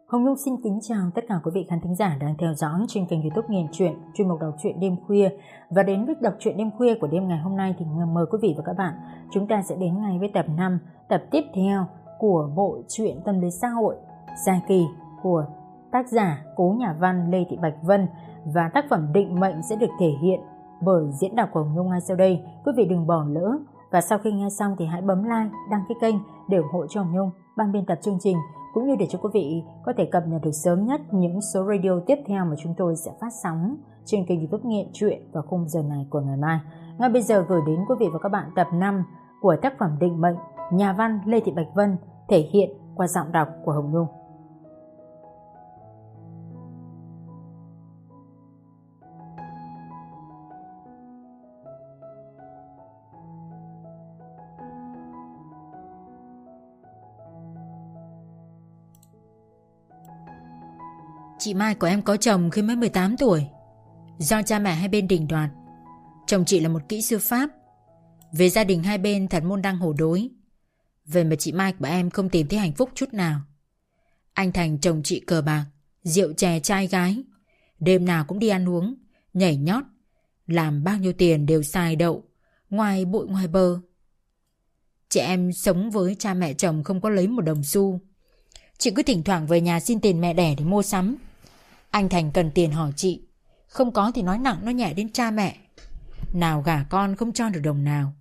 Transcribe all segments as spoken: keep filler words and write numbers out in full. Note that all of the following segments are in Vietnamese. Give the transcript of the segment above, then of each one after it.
Hồng Nhung xin kính chào tất cả quý vị khán thính giả đang theo dõi trên kênh YouTube Nghiền Truyện, chuyên mục đọc truyện đêm khuya. Và đến với đọc truyện đêm khuya của đêm ngày hôm nay thì mời quý vị và các bạn, chúng ta sẽ đến ngay với tập năm, tập tiếp theo của bộ truyện tâm lý xã hội Gia Kỳ của tác giả Cố Nhà văn Lê Thị Bạch Vân, và tác phẩm Định Mệnh sẽ được thể hiện bởi diễn đọc của Hồng Nhung ngay sau đây. Quý vị đừng bỏ lỡ, và sau khi nghe xong thì hãy bấm like, đăng ký kênh để ủng hộ cho Hồng Nhung, ban biên tập chương trình, cũng như để cho quý vị có thể cập nhật được sớm nhất những số radio tiếp theo mà chúng tôi sẽ phát sóng trên kênh YouTube Nghiện Truyện vào khung giờ này của ngày mai. Ngay bây giờ gửi đến quý vị và các bạn tập năm của tác phẩm Định Mệnh, nhà văn Lê Thị Bạch Vân, thể hiện qua giọng đọc của Hồng Nhung. Chị Mai của em có chồng khi mới mười tám tuổi, do cha mẹ hai bên đình đoạt. Chồng chị là một kỹ sư Pháp. Về gia đình hai bên thật môn đăng hộ đối. Vậy mà chị Mai của em không tìm thấy hạnh phúc chút nào. Anh Thành chồng chị cờ bạc, rượu chè trai gái, đêm nào cũng đi ăn uống, nhảy nhót, làm bao nhiêu tiền đều xài đậu, ngoài bụi ngoài bờ. Chị em sống với cha mẹ chồng không có lấy một đồng xu. Chị cứ thỉnh thoảng về nhà xin tiền mẹ đẻ để mua sắm. Anh Thành cần tiền hỏi chị, không có thì nói nặng nói nhẹ đến cha mẹ. Nào gả con không cho được đồng nào.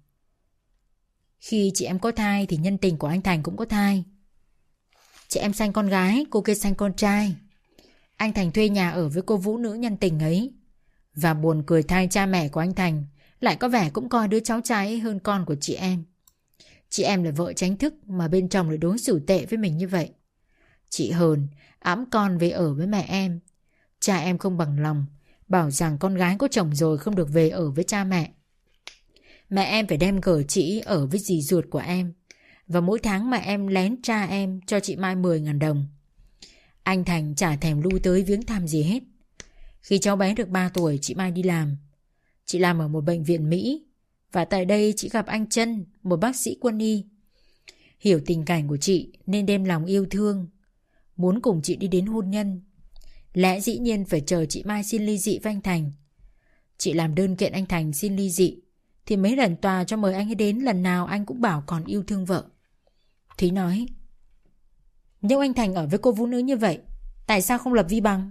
Khi chị em có thai thì nhân tình của anh Thành cũng có thai. Chị em sanh con gái, cô kia sanh con trai. Anh Thành thuê nhà ở với cô vũ nữ nhân tình ấy. Và buồn cười thay, cha mẹ của anh Thành lại có vẻ cũng coi đứa cháu trai ấy hơn con của chị em. Chị em là vợ tránh thức mà bên chồng lại đối xử tệ với mình như vậy. Chị hờn, ẵm con về ở với mẹ em. Cha em không bằng lòng, bảo rằng con gái có chồng rồi không được về ở với cha mẹ. Mẹ em phải đem gửi chị ở với dì ruột của em. Và mỗi tháng mẹ em lén cha em cho chị Mai mười ngàn đồng. Anh Thành chả thèm lui tới viếng thăm gì hết. Khi cháu bé được ba tuổi, chị Mai đi làm. Chị làm ở một bệnh viện Mỹ. Và tại đây chị gặp anh Trân, một bác sĩ quân y. Hiểu tình cảnh của chị nên đem lòng yêu thương, muốn cùng chị đi đến hôn nhân. Lẽ dĩ nhiên phải chờ chị Mai xin ly dị với anh Thành. Chị làm đơn kiện anh Thành xin ly dị, thì mấy lần tòa cho mời anh ấy đến, lần nào anh cũng bảo còn yêu thương vợ. Thúy nói, nếu anh Thành ở với cô vũ nữ như vậy, tại sao không lập vi bằng?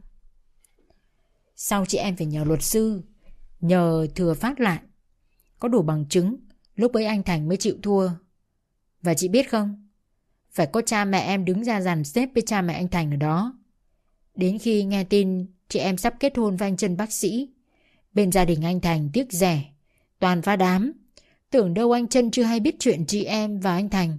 Sau chị em phải nhờ luật sư, nhờ thừa phát lại, có đủ bằng chứng, lúc ấy anh Thành mới chịu thua. Và chị biết không, phải có cha mẹ em đứng ra dàn xếp với cha mẹ anh Thành ở đó. Đến khi nghe tin chị em sắp kết hôn với anh Trân bác sĩ, bên gia đình anh Thành tiếc rẻ, toàn phá đám. Tưởng đâu anh Trân chưa hay biết chuyện chị em và anh Thành.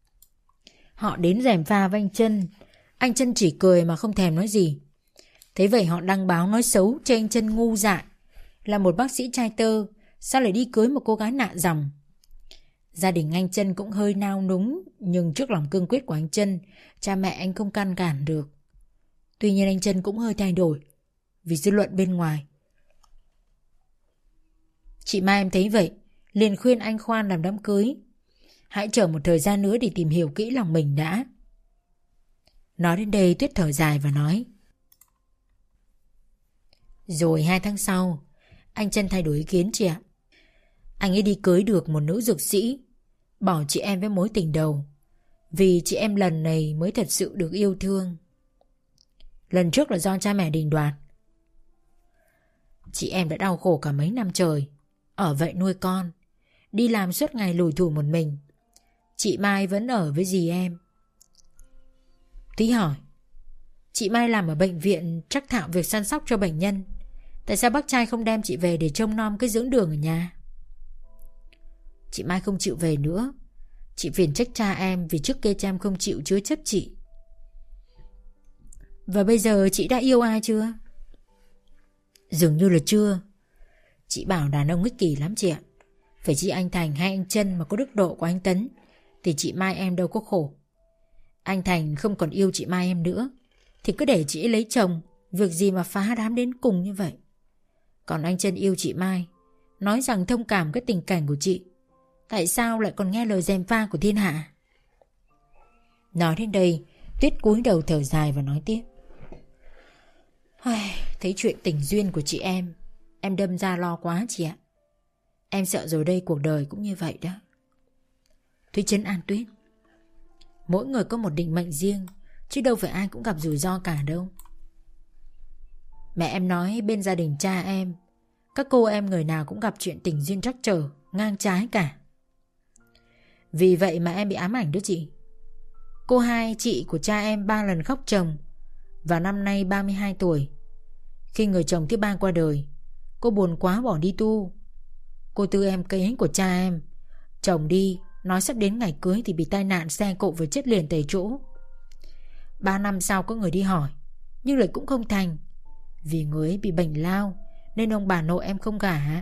Họ đến gièm pha với anh Trân. Anh Trân chỉ cười mà không thèm nói gì. Thế vậy họ đăng báo nói xấu cho anh Trân ngu dại, là một bác sĩ trai tơ, sao lại đi cưới một cô gái nạ dòng. Gia đình anh Trân cũng hơi nao núng, nhưng trước lòng cương quyết của anh Trân, cha mẹ anh không can cản được. Tuy nhiên anh Trân cũng hơi thay đổi vì dư luận bên ngoài. Chị Mai em thấy vậy, liền khuyên anh khoan làm đám cưới. Hãy chờ một thời gian nữa để tìm hiểu kỹ lòng mình đã. Nói đến đây Tuyết thở dài và nói, rồi hai tháng sau, anh Trân thay đổi ý kiến chị ạ. Anh ấy đi cưới được một nữ dược sĩ, bỏ chị em với mối tình đầu. Vì chị em lần này mới thật sự được yêu thương. Lần trước là do cha mẹ đình đoạt. Chị em đã đau khổ cả mấy năm trời, ở vậy nuôi con, đi làm suốt ngày lủi thủi một mình. Chị Mai vẫn ở với dì em. Tí hỏi, chị Mai làm ở bệnh viện trắc thạo việc săn sóc cho bệnh nhân, tại sao bác trai không đem chị về để trông nom cái dưỡng đường ở nhà? Chị Mai không chịu về nữa. Chị phiền trách cha em vì trước kia cha em không chịu chứa chấp chị. Và bây giờ chị đã yêu ai chưa? Dường như là chưa. Chị bảo đàn ông ích kỷ lắm chị ạ. Phải chi anh Thành hay anh Trân mà có đức độ của anh Tấn thì chị Mai em đâu có khổ. Anh Thành không còn yêu chị Mai em nữa thì cứ để chị ấy lấy chồng, việc gì mà phá đám đến cùng như vậy. Còn anh Trân yêu chị Mai, nói rằng thông cảm cái tình cảnh của chị, tại sao lại còn nghe lời gièm pha của thiên hạ? Nói đến đây, Tuyết cúi đầu thở dài và nói tiếp. Thấy chuyện tình duyên của chị em, em đâm ra lo quá chị ạ. Em sợ rồi đây cuộc đời cũng như vậy đó. Thúy trấn an Tuyết. Mỗi người có một định mệnh riêng, chứ đâu phải ai cũng gặp rủi ro cả đâu. Mẹ em nói bên gia đình cha em, các cô em người nào cũng gặp chuyện tình duyên trắc trở, ngang trái cả. Vì vậy mà em bị ám ảnh đó chị. Cô hai chị của cha em ba lần khóc chồng. Và năm nay ba mươi hai tuổi. Khi người chồng thứ ba qua đời, cô buồn quá bỏ đi tu. Cô tư em kế của cha em, chồng đi, nói sắp đến ngày cưới thì bị tai nạn xe cộ và chết liền tại chỗ. Ba năm sau có người đi hỏi, nhưng lại cũng không thành. Vì người ấy bị bệnh lao nên ông bà nội em không gả.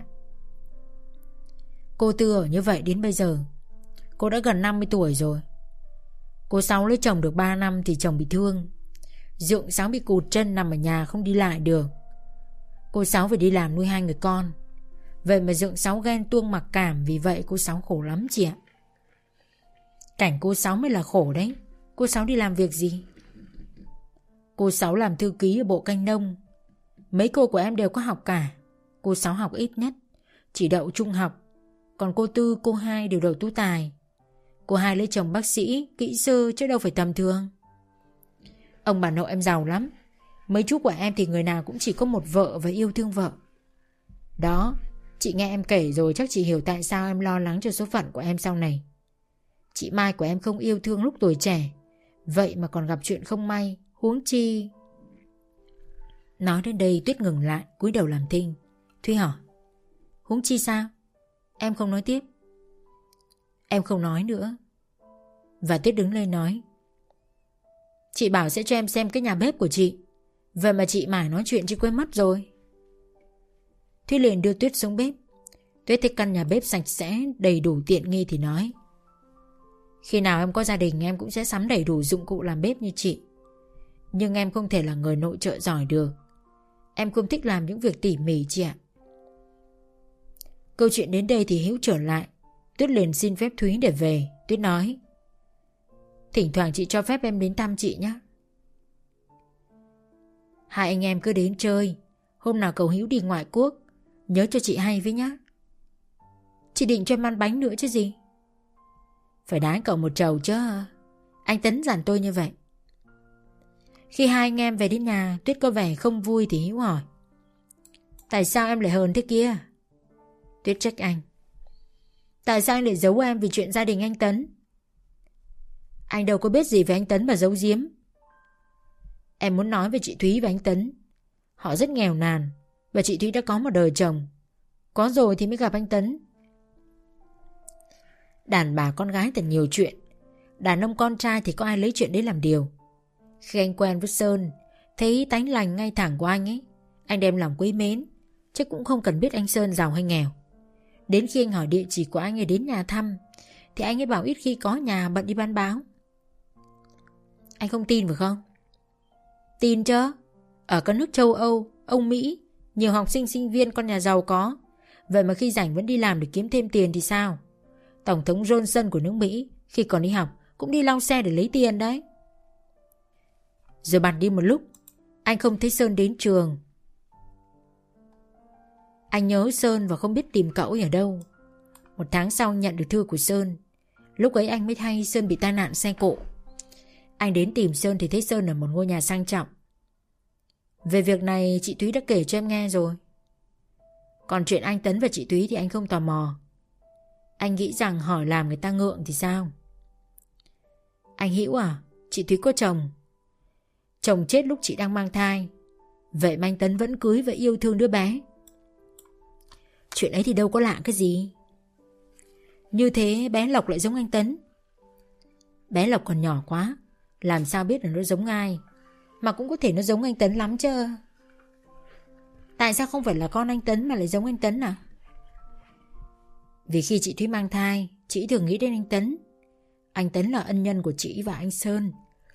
Cô Tư ở như vậy đến bây giờ. Cô đã gần năm mươi tuổi rồi. Cô Sáu lấy chồng được ba năm thì chồng bị thương. Dượng Sáu bị cụt chân nằm ở nhà không đi lại được. Cô Sáu phải đi làm nuôi hai người con. Vậy mà Dượng Sáu ghen tuông mặc cảm. Vì vậy cô Sáu khổ lắm chị ạ. Cảnh cô Sáu mới là khổ đấy. Cô Sáu đi làm việc gì? Cô Sáu làm thư ký ở bộ canh nông. Mấy cô của em đều có học cả. Cô Sáu học ít nhất, chỉ đậu trung học. Còn cô Tư, cô Hai đều đậu tú tài. Cô Hai lấy chồng bác sĩ, kỹ sư chứ đâu phải tầm thường. Ông bà nội em giàu lắm. Mấy chú của em thì người nào cũng chỉ có một vợ và yêu thương vợ. Đó, chị nghe em kể rồi chắc chị hiểu tại sao em lo lắng cho số phận của em sau này. Chị Mai của em không yêu thương lúc tuổi trẻ, vậy mà còn gặp chuyện không may, huống chi. Nói đến đây Tuyết ngừng lại, cúi đầu làm thinh. Thúy hỏi, huống chi sao? Em không nói tiếp. Em không nói nữa. Và Tuyết đứng lên nói, chị bảo sẽ cho em xem cái nhà bếp của chị. Vậy mà chị mãi nói chuyện chị quên mất rồi. Thúy liền đưa Tuyết xuống bếp. Tuyết thấy căn nhà bếp sạch sẽ, đầy đủ tiện nghi thì nói, khi nào em có gia đình em cũng sẽ sắm đầy đủ dụng cụ làm bếp như chị. Nhưng em không thể là người nội trợ giỏi được. Em không thích làm những việc tỉ mỉ chị ạ. Câu chuyện đến đây thì Hiếu trở lại. Tuyết liền xin phép Thúy để về. Tuyết nói, thỉnh thoảng chị cho phép em đến thăm chị nhé. Hai anh em cứ đến chơi. Hôm nào cậu Hiếu đi ngoại quốc, nhớ cho chị hay với nhá. Chị định cho em ăn bánh nữa chứ gì. Phải đái cậu một trầu chứ. Anh Tấn dặn tôi như vậy. Khi hai anh em về đến nhà, Tuyết có vẻ không vui thì Hiếu hỏi, tại sao em lại hờn thế kia? Tuyết trách anh, tại sao anh lại giấu em vì chuyện gia đình anh Tấn? Anh đâu có biết gì về anh Tấn mà giấu giếm. Em muốn nói về chị Thúy và anh Tấn. Họ rất nghèo nàn, và chị Thúy đã có một đời chồng. Có rồi thì mới gặp anh Tấn. Đàn bà con gái thật nhiều chuyện. Đàn ông con trai thì có ai lấy chuyện đấy làm điều. Khi anh quen với Sơn, thấy tánh lành ngay thẳng của anh ấy, anh đem lòng quý mến, chứ cũng không cần biết anh Sơn giàu hay nghèo. Đến khi anh hỏi địa chỉ của anh ấy đến nhà thăm, thì anh ấy bảo ít khi có nhà, bận đi bán báo. Anh không tin phải không? Tin chứ. Ở các nước châu Âu, Âu Mỹ, nhiều học sinh sinh viên con nhà giàu có. Vậy mà khi rảnh vẫn đi làm để kiếm thêm tiền thì sao? Tổng thống Johnson của nước Mỹ khi còn đi học cũng đi lau xe để lấy tiền đấy. Rồi bẵng đi một lúc, anh không thấy Sơn đến trường. Anh nhớ Sơn và không biết tìm cậu ấy ở đâu. Một tháng sau nhận được thư của Sơn. Lúc ấy anh mới hay Sơn bị tai nạn xe cộ. Anh đến tìm Sơn thì thấy Sơn ở một ngôi nhà sang trọng. Về việc này chị Thúy đã kể cho em nghe rồi. Còn chuyện anh Tấn và chị Thúy thì anh không tò mò. Anh nghĩ rằng hỏi làm người ta ngượng thì sao? Anh Hữu à, chị Thúy có chồng. Chồng chết lúc chị đang mang thai. Vậy mà anh Tấn vẫn cưới và yêu thương đứa bé. Chuyện ấy thì đâu có lạ cái gì. Như thế bé Lộc lại giống anh Tấn. Bé Lộc còn nhỏ quá, làm sao biết là nó giống ai. Mà cũng có thể nó giống anh Tấn lắm chứ. Tại sao không phải là con anh Tấn mà lại giống anh Tấn à? Vì khi chị Thúy mang thai, chị thường nghĩ đến anh Tấn. Anh Tấn là ân nhân của chị và anh Sơn.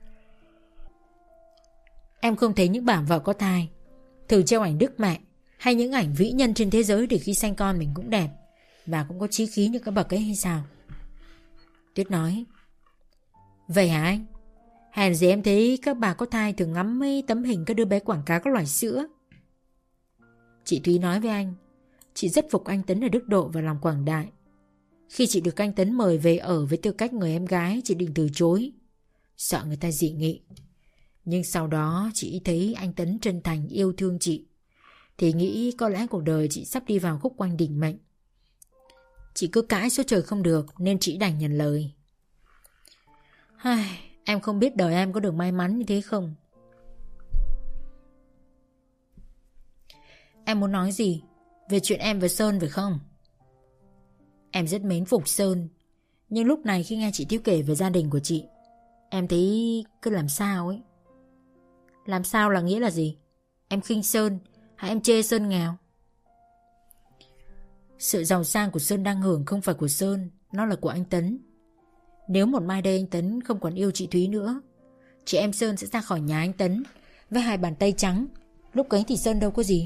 Em không thấy những bà vợ có thai thử treo ảnh đức mẹ hay những ảnh vĩ nhân trên thế giới để khi sanh con mình cũng đẹp và cũng có chí khí như các bậc ấy hay sao? Tuyết nói, vậy hả anh? Hèn gì em thấy các bà có thai thường ngắm mấy tấm hình các đứa bé quảng cáo các loại sữa. Chị Thúy nói với anh, chị rất phục anh Tấn ở đức độ và lòng quảng đại. Khi chị được anh Tấn mời về ở với tư cách người em gái, chị định từ chối, sợ người ta dị nghị. Nhưng sau đó chị thấy anh Tấn chân thành yêu thương chị, thì nghĩ có lẽ cuộc đời chị sắp đi vào khúc quanh định mệnh. Chị cứ cãi số trời không được nên chị đành nhận lời. Ai, em không biết đời em có được may mắn như thế không. Em muốn nói gì? Về chuyện em và Sơn phải không? Em rất mến phục Sơn, nhưng lúc này khi nghe chị Tiếu kể về gia đình của chị, em thấy cứ làm sao ấy. Làm sao là nghĩa là gì? Em khinh Sơn hay em chê Sơn nghèo? Sự giàu sang của Sơn đang hưởng không phải của Sơn, nó là của anh Tấn. Nếu một mai đây anh Tấn không còn yêu chị Thúy nữa, chị em Sơn sẽ ra khỏi nhà anh Tấn với hai bàn tay trắng. Lúc ấy thì Sơn đâu có gì.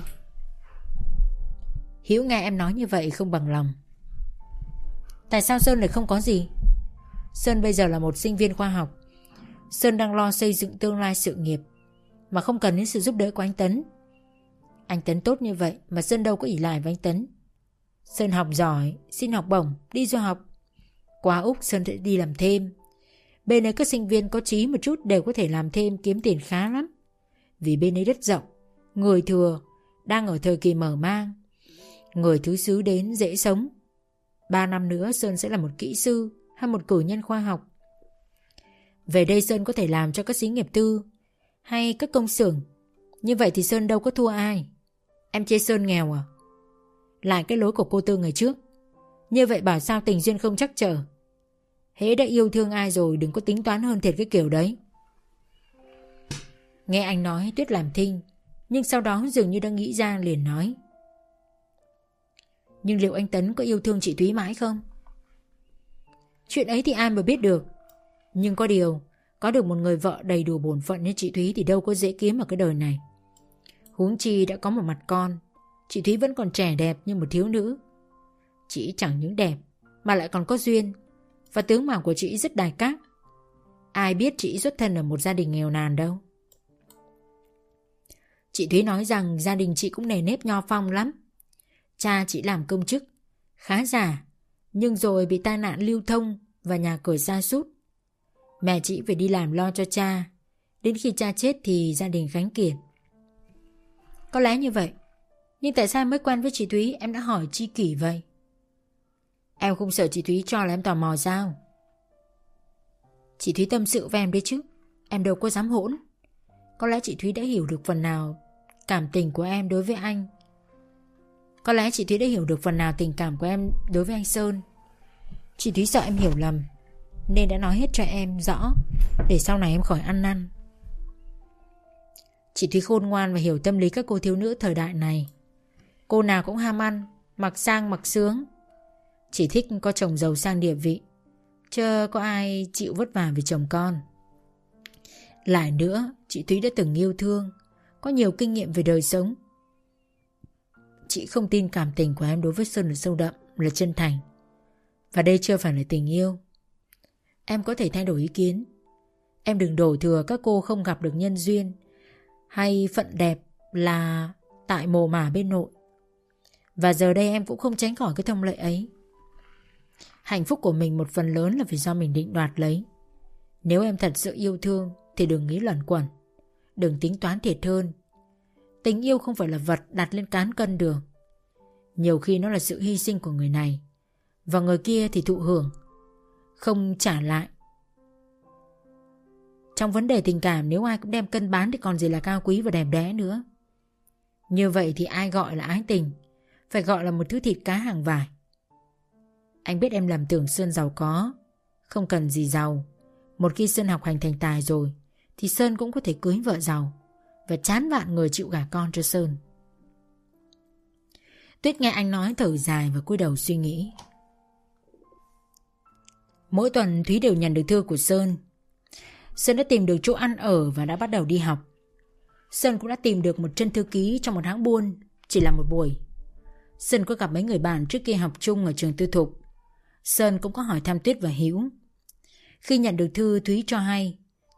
Hiếu nghe em nói như vậy không bằng lòng. Tại sao Sơn lại không có gì? Sơn bây giờ là một sinh viên khoa học. Sơn đang lo xây dựng tương lai sự nghiệp mà không cần đến sự giúp đỡ của anh Tấn. Anh Tấn tốt như vậy mà Sơn đâu có ỷ lại với anh Tấn. Sơn học giỏi, xin học bổng, đi du học. Qua Úc Sơn sẽ đi làm thêm. Bên ấy các sinh viên có trí một chút đều có thể làm thêm kiếm tiền khá lắm. Vì bên ấy đất rộng, người thừa, đang ở thời kỳ mở mang. Người thứ xứ đến dễ sống. Ba năm nữa Sơn sẽ là một kỹ sư hay một cử nhân khoa học. Về đây Sơn có thể làm cho các xí nghiệp tư hay các công xưởng. Như vậy thì Sơn đâu có thua ai. Em chê Sơn nghèo à? Lại cái lối của cô Tư ngày trước. Như vậy bảo sao tình duyên không chắc trở. Hễ đã yêu thương ai rồi đừng có tính toán hơn thiệt cái kiểu đấy. Nghe anh nói Tuyết làm thinh, nhưng sau đó dường như đã nghĩ ra liền nói. Nhưng liệu anh Tấn có yêu thương chị Thúy mãi không? Chuyện ấy thì ai mà biết được. Nhưng có điều, có được một người vợ đầy đủ bổn phận như chị Thúy thì đâu có dễ kiếm ở cái đời này. Huống chi đã có một mặt con, chị Thúy vẫn còn trẻ đẹp như một thiếu nữ. Chị chẳng những đẹp mà lại còn có duyên, và tướng mạo của chị rất đài các. Ai biết chị xuất thân ở một gia đình nghèo nàn đâu. Chị Thúy nói rằng gia đình chị cũng nề nếp nho phong lắm. Cha chị làm công chức, khá giả, nhưng rồi bị tai nạn lưu thông và nhà cửa sa sút. Mẹ chị phải đi làm lo cho cha. Đến khi cha chết thì gia đình khánh kiệt. Có lẽ như vậy. Nhưng tại sao mới quen với chị Thúy em đã hỏi chi kỷ vậy? Em không sợ chị Thúy cho là em tò mò sao? Chị Thúy tâm sự với em đấy chứ. Em đâu có dám hỗn. Có lẽ chị Thúy đã hiểu được phần nào cảm tình của em đối với anh. Có lẽ chị Thúy đã hiểu được phần nào tình cảm của em đối với anh Sơn. Chị Thúy sợ em hiểu lầm nên đã nói hết cho em rõ, để sau này em khỏi ăn năn. Chị Thúy khôn ngoan và hiểu tâm lý các cô thiếu nữ thời đại này. Cô nào cũng ham ăn, mặc sang mặc sướng. Chỉ thích có chồng giàu sang địa vị, chứ có ai chịu vất vả vì chồng con. Lại nữa, chị Thúy đã từng yêu thương, có nhiều kinh nghiệm về đời sống. Chị không tin cảm tình của em đối với Sơn là sâu đậm, là chân thành. Và đây chưa phải là tình yêu. Em có thể thay đổi ý kiến. Em đừng đổ thừa các cô không gặp được nhân duyên hay phận đẹp là tại mồ mả bên nội. Và giờ đây em cũng không tránh khỏi cái thông lệ ấy. Hạnh phúc của mình một phần lớn là vì do mình định đoạt lấy. Nếu em thật sự yêu thương thì đừng nghĩ luẩn quẩn, đừng tính toán thiệt hơn. Tình yêu không phải là vật đặt lên cán cân được. Nhiều khi nó là sự hy sinh của người này, và người kia thì thụ hưởng, không trả lại. Trong vấn đề tình cảm, nếu ai cũng đem cân bán thì còn gì là cao quý và đẹp đẽ nữa. Như vậy thì ai gọi là ái tình? Phải gọi là một thứ thịt cá hàng vải. Anh biết em lầm tưởng Sơn giàu có. Không cần gì giàu. Một khi Sơn học hành thành tài rồi thì Sơn cũng có thể cưới vợ giàu và chán vạn người chịu gả con cho Sơn. Tuyết nghe anh nói thở dài và cúi đầu suy nghĩ. Mỗi tuần Thúy đều nhận được thư của Sơn. Sơn đã tìm được chỗ ăn ở và đã bắt đầu đi học. Sơn cũng đã tìm được một chân thư ký trong một hãng buôn, chỉ là một buổi. Sơn có gặp mấy người bạn trước kia học chung ở trường tư thục. Sơn cũng có hỏi thăm Tuyết và Hiếu. Khi nhận được thư, Thúy cho hay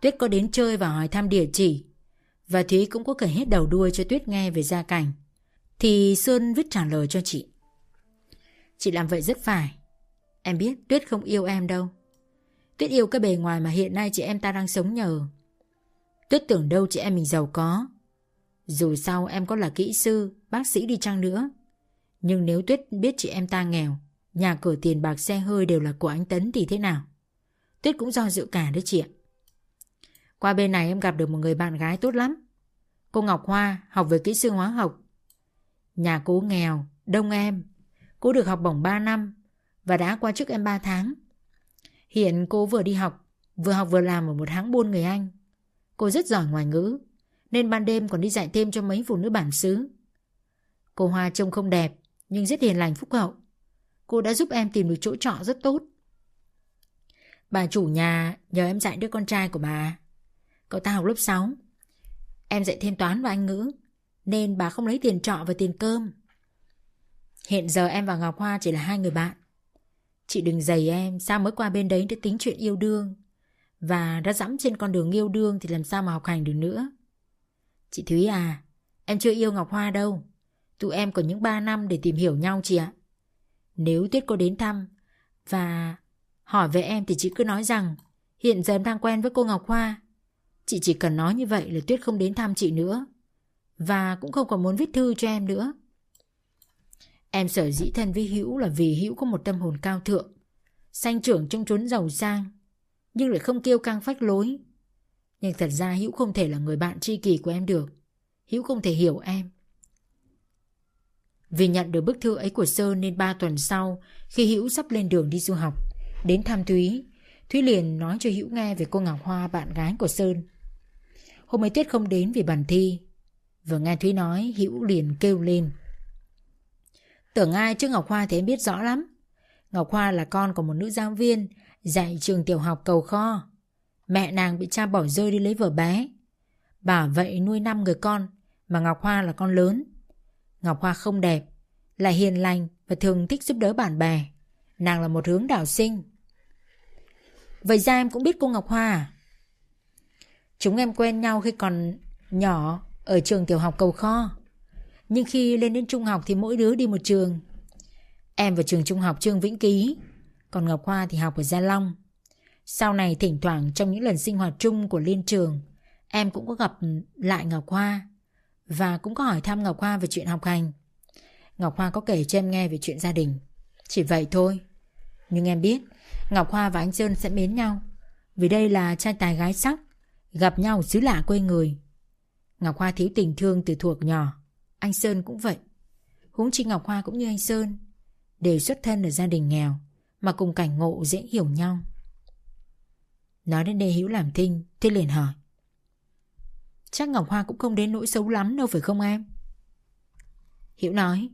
Tuyết có đến chơi và hỏi thăm địa chỉ, và Thúy cũng có kể hết đầu đuôi cho Tuyết nghe về gia cảnh, thì Sơn viết trả lời cho chị. Chị làm vậy rất phải. Em biết Tuyết không yêu em đâu. Tuyết yêu cái bề ngoài mà hiện nay chị em ta đang sống nhờ. Tuyết tưởng đâu chị em mình giàu có. Dù sau em có là kỹ sư, bác sĩ đi chăng nữa, nhưng nếu Tuyết biết chị em ta nghèo, nhà cửa tiền bạc xe hơi đều là của anh Tấn thì thế nào? Tuyết cũng do dự cả đấy chị ạ. Qua bên này em gặp được một người bạn gái tốt lắm. Cô Ngọc Hoa học về kỹ sư hóa học. Nhà cô nghèo, đông em. Cô được học bổng ba năm và đã qua chức em ba tháng. Hiện cô vừa đi học, vừa học vừa làm ở một hãng buôn người Anh. Cô rất giỏi ngoại ngữ, nên ban đêm còn đi dạy thêm cho mấy phụ nữ bản xứ. Cô Hoa trông không đẹp, nhưng rất hiền lành phúc hậu. Cô đã giúp em tìm được chỗ trọ rất tốt. Bà chủ nhà nhờ em dạy đứa con trai của bà. Cậu ta học lớp sáu. Em dạy thêm toán và Anh ngữ, nên bà không lấy tiền trọ và tiền cơm. Hiện giờ em và Ngọc Hoa chỉ là hai người bạn. Chị đừng giày em, sao mới qua bên đấy để tính chuyện yêu đương, và đã dẫm trên con đường yêu đương thì làm sao mà học hành được nữa. Chị Thúy à, em chưa yêu Ngọc Hoa đâu. Tụi em còn những ba năm để tìm hiểu nhau chị ạ. Nếu Tuyết có đến thăm và hỏi về em thì chị cứ nói rằng hiện giờ em đang quen với cô Ngọc Hoa. Chị chỉ cần nói như vậy là Tuyết không đến thăm chị nữa, và cũng không còn muốn viết thư cho em nữa. Em sở dĩ thân với Hữu là vì Hữu có một tâm hồn cao thượng, sanh trưởng trong chốn giàu sang, nhưng lại không kiêu căng phách lối. Nhưng thật ra Hữu không thể là người bạn tri kỷ của em được. Hữu không thể hiểu em. Vì nhận được bức thư ấy của Sơn nên ba tuần sau, khi Hữu sắp lên đường đi du học, đến thăm Thúy, Thúy liền nói cho Hữu nghe về cô Ngọc Hoa, bạn gái của Sơn. Hôm ấy Tuyết không đến vì bận thi. Vừa nghe Thúy nói, Hữu liền kêu lên. Tưởng ai chứ Ngọc Hoa thì em biết rõ lắm. Ngọc Hoa là con của một nữ giáo viên dạy trường tiểu học Cầu Kho. Mẹ nàng bị cha bỏ rơi đi lấy vợ bé. Bà vậy nuôi năm người con, mà Ngọc Hoa là con lớn. Ngọc Hoa không đẹp, lại hiền lành và thường thích giúp đỡ bạn bè. Nàng là một hướng đạo sinh. Vậy ra em cũng biết cô Ngọc Hoa à? Chúng em quen nhau khi còn nhỏ ở trường tiểu học Cầu Kho. Nhưng khi lên đến trung học thì mỗi đứa đi một trường. Em vào trường trung học Trương Vĩnh Ký, còn Ngọc Hoa thì học ở Gia Long. Sau này thỉnh thoảng trong những lần sinh hoạt chung của liên trường, em cũng có gặp lại Ngọc Hoa, và cũng có hỏi thăm Ngọc Hoa về chuyện học hành. Ngọc Hoa có kể cho em nghe về chuyện gia đình. Chỉ vậy thôi. Nhưng em biết Ngọc Hoa và anh Sơn sẽ mến nhau, vì đây là trai tài gái sắc, gặp nhau xứ lạ quê người. Ngọc Hoa thiếu tình thương từ thuở nhỏ. Anh Sơn cũng vậy. Huống chi Ngọc Hoa cũng như anh Sơn đều xuất thân ở gia đình nghèo, mà cùng cảnh ngộ dễ hiểu nhau. Nói đến đây Hữu làm thinh, thế liền hỏi. Chắc Ngọc Hoa cũng không đến nỗi xấu lắm đâu phải không em? Hữu nói.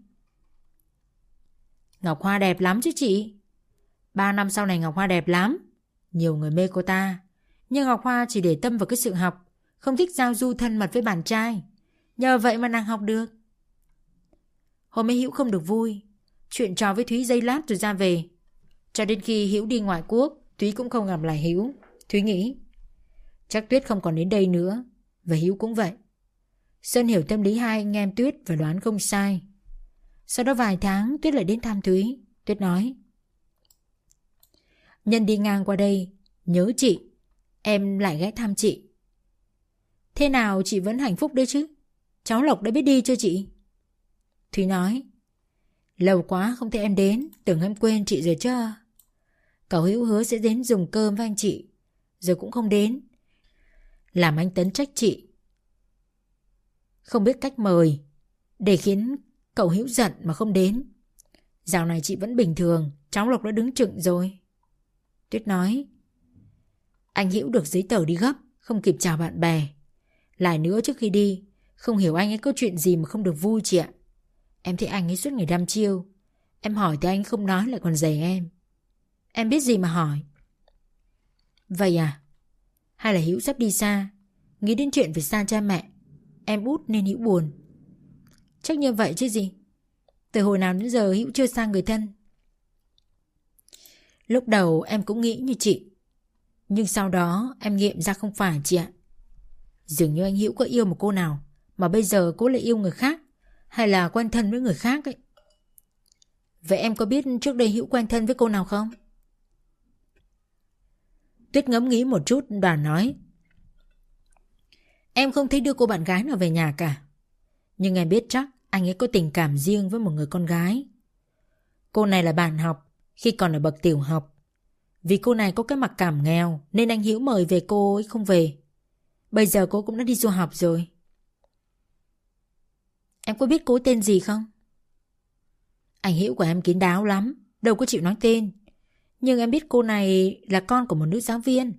Ngọc Hoa đẹp lắm chứ chị. Ba năm sau này Ngọc Hoa đẹp lắm. Nhiều người mê cô ta. Nhưng Ngọc Hoa chỉ để tâm vào cái sự học, không thích giao du thân mật với bạn trai. Nhờ vậy mà nàng học được. Hôm ấy Hữu không được vui, chuyện trò với Thúy giây lát rồi ra về. Cho đến khi Hữu đi ngoại quốc, Thúy cũng không gặp lại Hữu. Thúy nghĩ chắc Tuyết không còn đến đây nữa, và Hữu cũng vậy. Sơn hiểu tâm lý hai anh em Tuyết và đoán không sai. Sau đó vài tháng Tuyết lại đến thăm Thúy. Tuyết nói. Nhân đi ngang qua đây nhớ chị, em lại ghé thăm chị. Thế nào chị vẫn hạnh phúc đấy chứ? Cháu Lộc đã biết đi cho chị? Thúy nói. Lâu quá không thấy em đến, tưởng em quên chị rồi chứ. Cậu Hữu hứa sẽ đến dùng cơm với anh chị, rồi cũng không đến, làm anh Tấn trách chị không biết cách mời, để khiến cậu Hữu giận mà không đến. Dạo này chị vẫn bình thường, cháu Lộc đã đứng chừng rồi. Tuyết nói. Anh Hữu được giấy tờ đi gấp, không kịp chào bạn bè. Lại nữa trước khi đi, không hiểu anh ấy có chuyện gì mà không được vui chị ạ. Em thấy anh ấy suốt ngày đăm chiêu. Em hỏi thì anh không nói, lại còn giày em. Em biết gì mà hỏi. Vậy à? Hay là Hữu sắp đi xa, nghĩ đến chuyện phải xa cha mẹ em út nên Hữu buồn? Chắc như vậy chứ gì. Từ hồi nào đến giờ Hữu chưa xa người thân. Lúc đầu em cũng nghĩ như chị, Nhưng sau đó em nghiệm ra không phải chị ạ. Dường như anh Hữu có yêu một cô nào mà bây giờ cô lại yêu người khác, hay là quen thân với người khác ấy. Vậy em có biết trước đây Hữu quen thân với cô nào không? Tuyết ngẫm nghĩ một chút, Đoàn nói: Em không thấy đưa cô bạn gái nào về nhà cả. Nhưng em biết chắc anh ấy có tình cảm riêng với một người con gái. Cô này là bạn học khi còn ở bậc tiểu học. Vì cô này có cái mặc cảm nghèo nên anh Hữu mời về, cô ấy không về. Bây giờ cô cũng đã đi du học rồi. Em có biết cô tên gì không? Anh Hữu của em kín đáo lắm, đâu có chịu nói tên. Nhưng em biết cô này là con của một nữ giáo viên.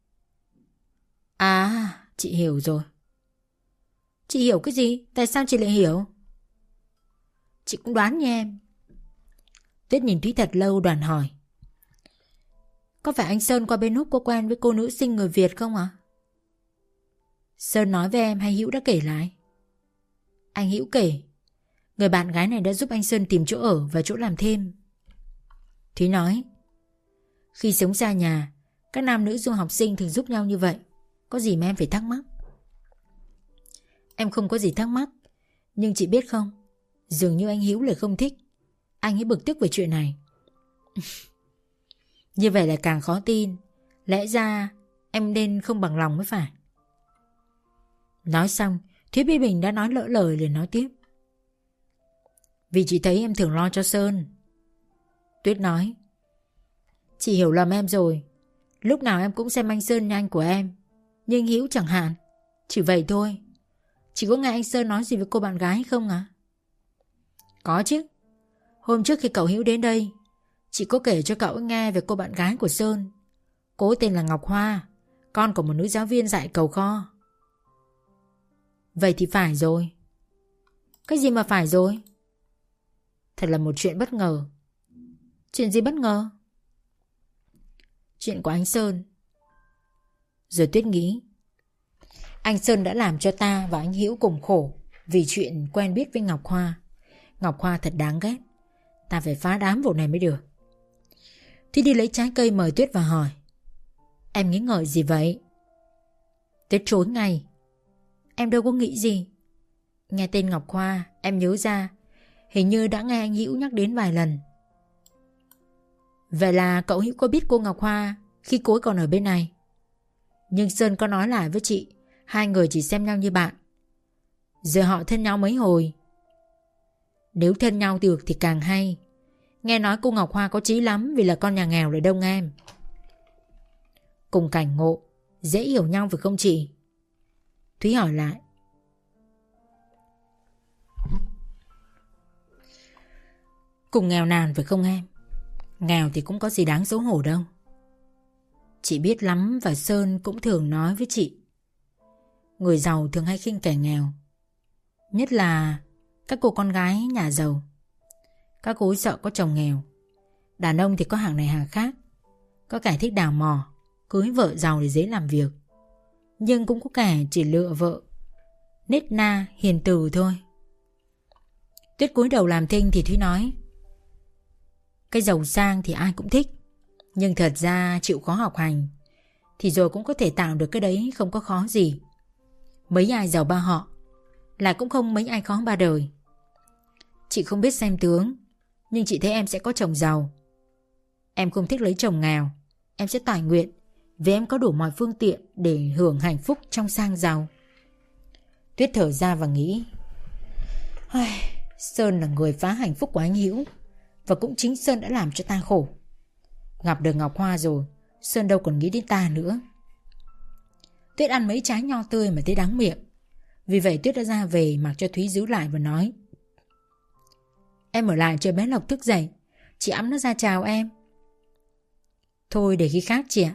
À, chị hiểu rồi. Chị hiểu cái gì? Tại sao chị lại hiểu? Chị cũng đoán nha em. Tuyết nhìn Thúy thật lâu, Đoàn hỏi: Có phải anh Sơn qua bên Úc có quen với cô nữ sinh người Việt không ạ? À? Sơn nói với em hay Hữu đã kể lại? Anh Hữu kể. Người bạn gái này đã giúp anh Sơn tìm chỗ ở và chỗ làm thêm. Thúy nói: Khi sống xa nhà, các nam nữ du học sinh thường giúp nhau như vậy. Có gì mà em phải thắc mắc? Em không có gì thắc mắc. Nhưng chị biết không, dường như anh Hữu lại không thích. Anh ấy bực tức về chuyện này. Như vậy là càng khó tin. Lẽ ra em nên không bằng lòng mới phải. Nói xong, Thúy Bí Bình đã nói lỡ lời liền nói tiếp: Vì chị thấy em thường lo cho Sơn. Tuyết nói: Chị hiểu lầm em rồi. Lúc nào em cũng xem anh Sơn như anh của em. Nhưng Hữu chẳng hạn. Chỉ vậy thôi. Chị có nghe anh Sơn nói gì với cô bạn gái không à? Có chứ. Hôm trước khi cậu Hữu đến đây, chị có kể cho cậu nghe về cô bạn gái của Sơn. Cô tên là Ngọc Hoa, con của một nữ giáo viên dạy cầu kho. Vậy thì phải rồi. Cái gì mà phải rồi? Thật là một chuyện bất ngờ. Chuyện gì bất ngờ? Chuyện của anh Sơn. Rồi Tuyết nghĩ: Anh Sơn đã làm cho ta và anh Hữu cùng khổ vì chuyện quen biết với Ngọc Hoa. Ngọc Hoa thật đáng ghét. Ta phải phá đám vụ này mới được. Thì đi lấy trái cây mời Tuyết và hỏi: Em nghĩ ngợi gì vậy? Tuyết chối ngay: Em đâu có nghĩ gì. Nghe tên Ngọc Hoa em nhớ ra, hình như đã nghe anh Hữu nhắc đến vài lần. Vậy là cậu Hữu có biết cô Ngọc Hoa khi cô ấy còn ở bên này. Nhưng Sơn có nói lại với chị, hai người chỉ xem nhau như bạn. Giờ họ thân nhau mấy hồi. Nếu thân nhau được thì càng hay. Nghe nói cô Ngọc Hoa có chí lắm vì là con nhà nghèo lại đông em. Cùng cảnh ngộ, dễ hiểu nhau phải không chị? Thúy hỏi lại: Cùng nghèo nàn phải không em? Nghèo thì cũng có gì đáng xấu hổ đâu. Chị biết lắm và Sơn cũng thường nói với chị. Người giàu thường hay khinh kẻ nghèo. Nhất là các cô con gái nhà giàu. Các cô ấy sợ có chồng nghèo. Đàn ông thì có hàng này hàng khác. Có kẻ thích đào mò, cưới vợ giàu để dễ làm việc. Nhưng cũng có kẻ chỉ lựa vợ nết na hiền từ thôi. Tuyết cúi đầu làm thinh thì Thúy nói: Cái giàu sang thì ai cũng thích. Nhưng thật ra chịu khó học hành thì rồi cũng có thể tạo được cái đấy, không có khó gì. Mấy ai giàu ba họ, lại cũng không mấy ai khó ba đời. Chị không biết xem tướng, nhưng chị thấy em sẽ có chồng giàu. Em không thích lấy chồng nghèo. Em sẽ toại nguyện vì em có đủ mọi phương tiện để hưởng hạnh phúc trong sang giàu. Tuyết thở ra và nghĩ: Sơn là người phá hạnh phúc của anh Hữu, và cũng chính Sơn đã làm cho ta khổ. Gặp được Ngọc Hoa rồi, Sơn đâu còn nghĩ đến ta nữa. Tuyết ăn mấy trái nho tươi mà thấy đắng miệng. Vì vậy Tuyết đã ra về, mặc cho Thúy giữ lại và nói: Em ở lại chờ bé Lộc thức dậy, chị ẵm nó ra chào em. Thôi để khi khác chị ạ.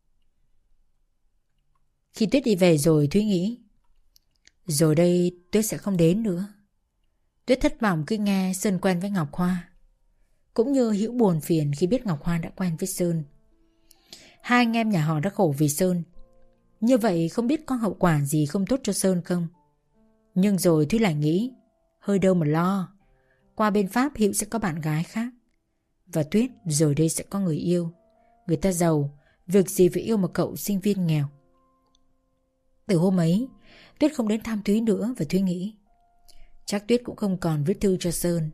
Khi Tuyết đi về rồi, Thúy nghĩ: Rồi đây Tuyết sẽ không đến nữa. Tuyết thất vọng khi nghe Sơn quen với Ngọc Hoa, cũng như Hữu buồn phiền khi biết Ngọc Hoa đã quen với Sơn. Hai anh em nhà họ đã khổ vì Sơn. Như vậy không biết có hậu quả gì không tốt cho Sơn không. Nhưng rồi Thúy lại nghĩ: hơi đâu mà lo. Qua bên Pháp Hữu sẽ có bạn gái khác, và Tuyết rồi đây sẽ có người yêu. Người ta giàu Việc gì phải yêu một cậu sinh viên nghèo. Từ hôm ấy, Tuyết không đến thăm Thúy nữa, và Thúy nghĩ chắc Tuyết cũng không còn viết thư cho Sơn.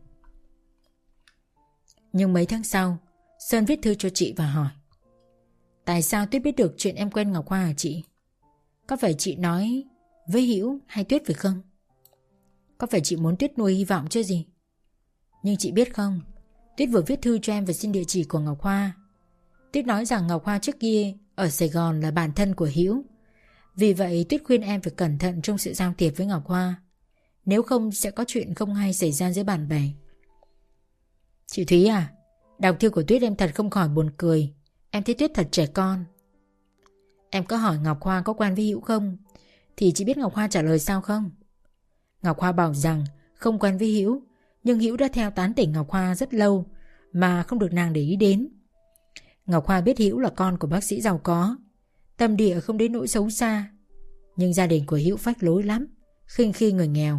Nhưng mấy tháng sau, Sơn viết thư cho chị và hỏi: tại sao Tuyết biết được chuyện em quen Ngọc Hoa hả chị? Có phải chị nói với Hữu hay Tuyết phải không? Có phải chị muốn Tuyết nuôi hy vọng chứ gì? Nhưng chị biết không, Tuyết vừa viết thư cho em và xin địa chỉ của Ngọc Hoa. Tuyết nói rằng Ngọc Hoa trước kia ở Sài Gòn là bạn thân của Hữu. Vì vậy Tuyết khuyên em phải cẩn thận trong sự giao tiếp với Ngọc Hoa, nếu không sẽ có chuyện không hay xảy ra giữa bạn bè. Chị Thúy à, đọc thư của Tuyết em thật không khỏi buồn cười. Em thấy Tuyết thật trẻ con. Em có hỏi Ngọc Hoa có quen với Hữu không, thì chị biết Ngọc Hoa trả lời sao không? Ngọc Hoa bảo rằng không quen với Hữu, nhưng Hữu đã theo tán tỉnh Ngọc Hoa rất lâu mà không được nàng để ý đến. Ngọc Hoa biết Hữu là con của bác sĩ giàu có, tâm địa không đến nỗi xấu xa, nhưng gia đình của Hữu phách lối lắm, khinh khi người nghèo.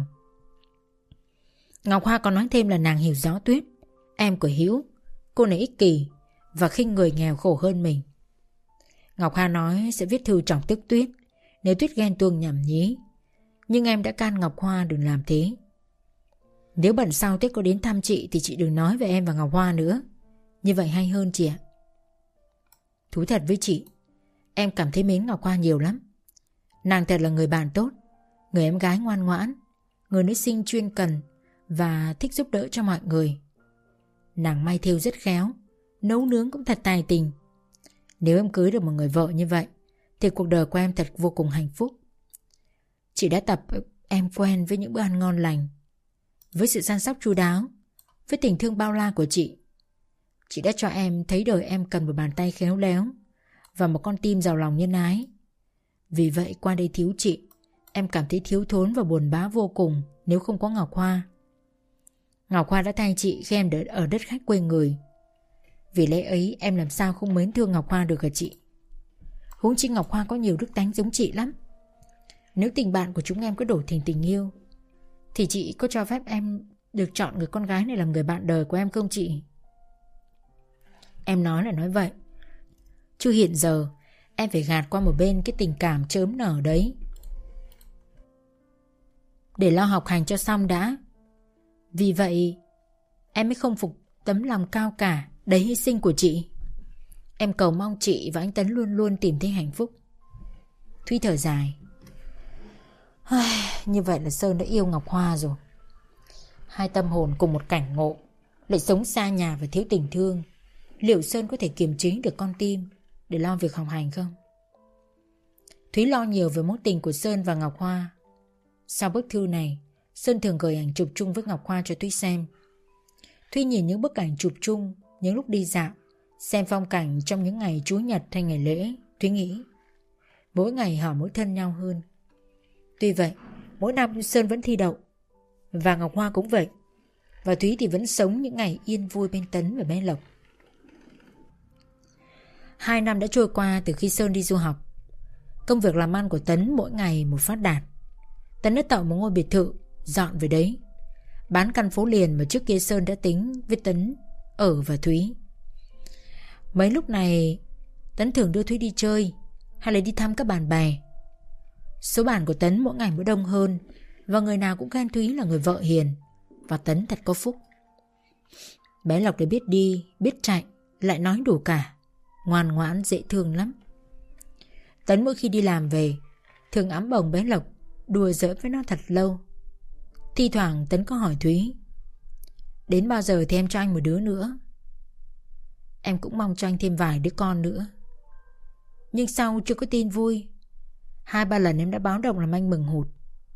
Ngọc Hoa còn nói thêm là nàng hiểu rõ Tuyết, em của Hữu, cô này ích kỷ và khinh người nghèo khổ hơn mình. Ngọc Hoa nói sẽ viết thư chọc tức Tuyết nếu Tuyết ghen tuông nhảm nhí, nhưng em đã can Ngọc Hoa đừng làm thế. Nếu bận sau Tuyết có đến thăm chị thì chị đừng nói về em và Ngọc Hoa nữa, như vậy hay hơn chị ạ. Thú thật với chị, em cảm thấy mến Ngọc Hoa nhiều lắm. Nàng thật là người bạn tốt, người em gái ngoan ngoãn, người nữ sinh chuyên cần và thích giúp đỡ cho mọi người. Nàng may thêu rất khéo, nấu nướng cũng thật tài tình. Nếu em cưới được một người vợ như vậy thì cuộc đời của em thật vô cùng hạnh phúc. Chị đã tập em quen với những bữa ăn ngon lành, với sự săn sóc chu đáo, với tình thương bao la của chị. Chị đã cho em thấy đời em cần một bàn tay khéo léo và một con tim giàu lòng nhân ái. Vì vậy qua đây thiếu chị, em cảm thấy thiếu thốn và buồn bã vô cùng nếu không có Ngọc Hoa. Ngọc Hoa đã thay chị khi em ở đất khách quê người. Vì lẽ ấy em làm sao không mến thương Ngọc Hoa được hả chị? Huống chi Ngọc Hoa có nhiều đức tánh giống chị lắm. Nếu tình bạn của chúng em có đổi thành tình yêu thì chị có cho phép em được chọn người con gái này làm người bạn đời của em không chị? Em nói là nói vậy, chứ hiện giờ em phải gạt qua một bên cái tình cảm chớm nở đấy, để lo học hành cho xong đã. Vì vậy em mới không phục tấm lòng cao cả đầy hy sinh của chị. Em cầu mong chị và anh Tấn luôn luôn tìm thấy hạnh phúc. Thúy thở dài. Như vậy là Sơn đã yêu Ngọc Hoa rồi. Hai tâm hồn cùng một cảnh ngộ, lại sống xa nhà và thiếu tình thương. Liệu Sơn có thể kiềm chế được con tim để lo việc học hành không? Thúy lo nhiều về mối tình của Sơn và Ngọc Hoa. Sau bức thư này, Sơn thường gửi ảnh chụp chung với Ngọc Hoa cho Thúy xem. Thúy nhìn những bức ảnh chụp chung, những lúc đi dạo, xem phong cảnh trong những ngày Chúa Nhật hay ngày lễ. Thúy nghĩ mỗi ngày họ mỗi thân nhau hơn. Tuy vậy, mỗi năm Sơn vẫn thi đậu, và Ngọc Hoa cũng vậy. Và Thúy thì vẫn sống những ngày yên vui bên Tấn và bé Lộc. Hai năm đã trôi qua từ khi Sơn đi du học. Công việc làm ăn của Tấn mỗi ngày một phát đạt. Tấn đã tạo một ngôi biệt thự, dọn về đấy, bán căn phố liền mà trước kia Sơn đã tính với Tấn ở và Thúy. Mấy lúc này Tấn thường đưa Thúy đi chơi hay là đi thăm các bạn bè. Số bạn của Tấn mỗi ngày mỗi đông hơn, và người nào cũng khen Thúy là người vợ hiền, và Tấn thật có phúc. Bé Lộc để biết đi, biết chạy, lại nói đủ cả, ngoan ngoãn dễ thương lắm. Tấn mỗi khi đi làm về thường ẵm bồng bé Lộc, đùa giỡn với nó thật lâu. Thi thoảng Tấn có hỏi Thúy: đến bao giờ thì em cho anh một đứa nữa? Em cũng mong cho anh thêm vài đứa con nữa. Nhưng sau chưa có tin vui. Hai ba lần em đã báo động làm anh mừng hụt.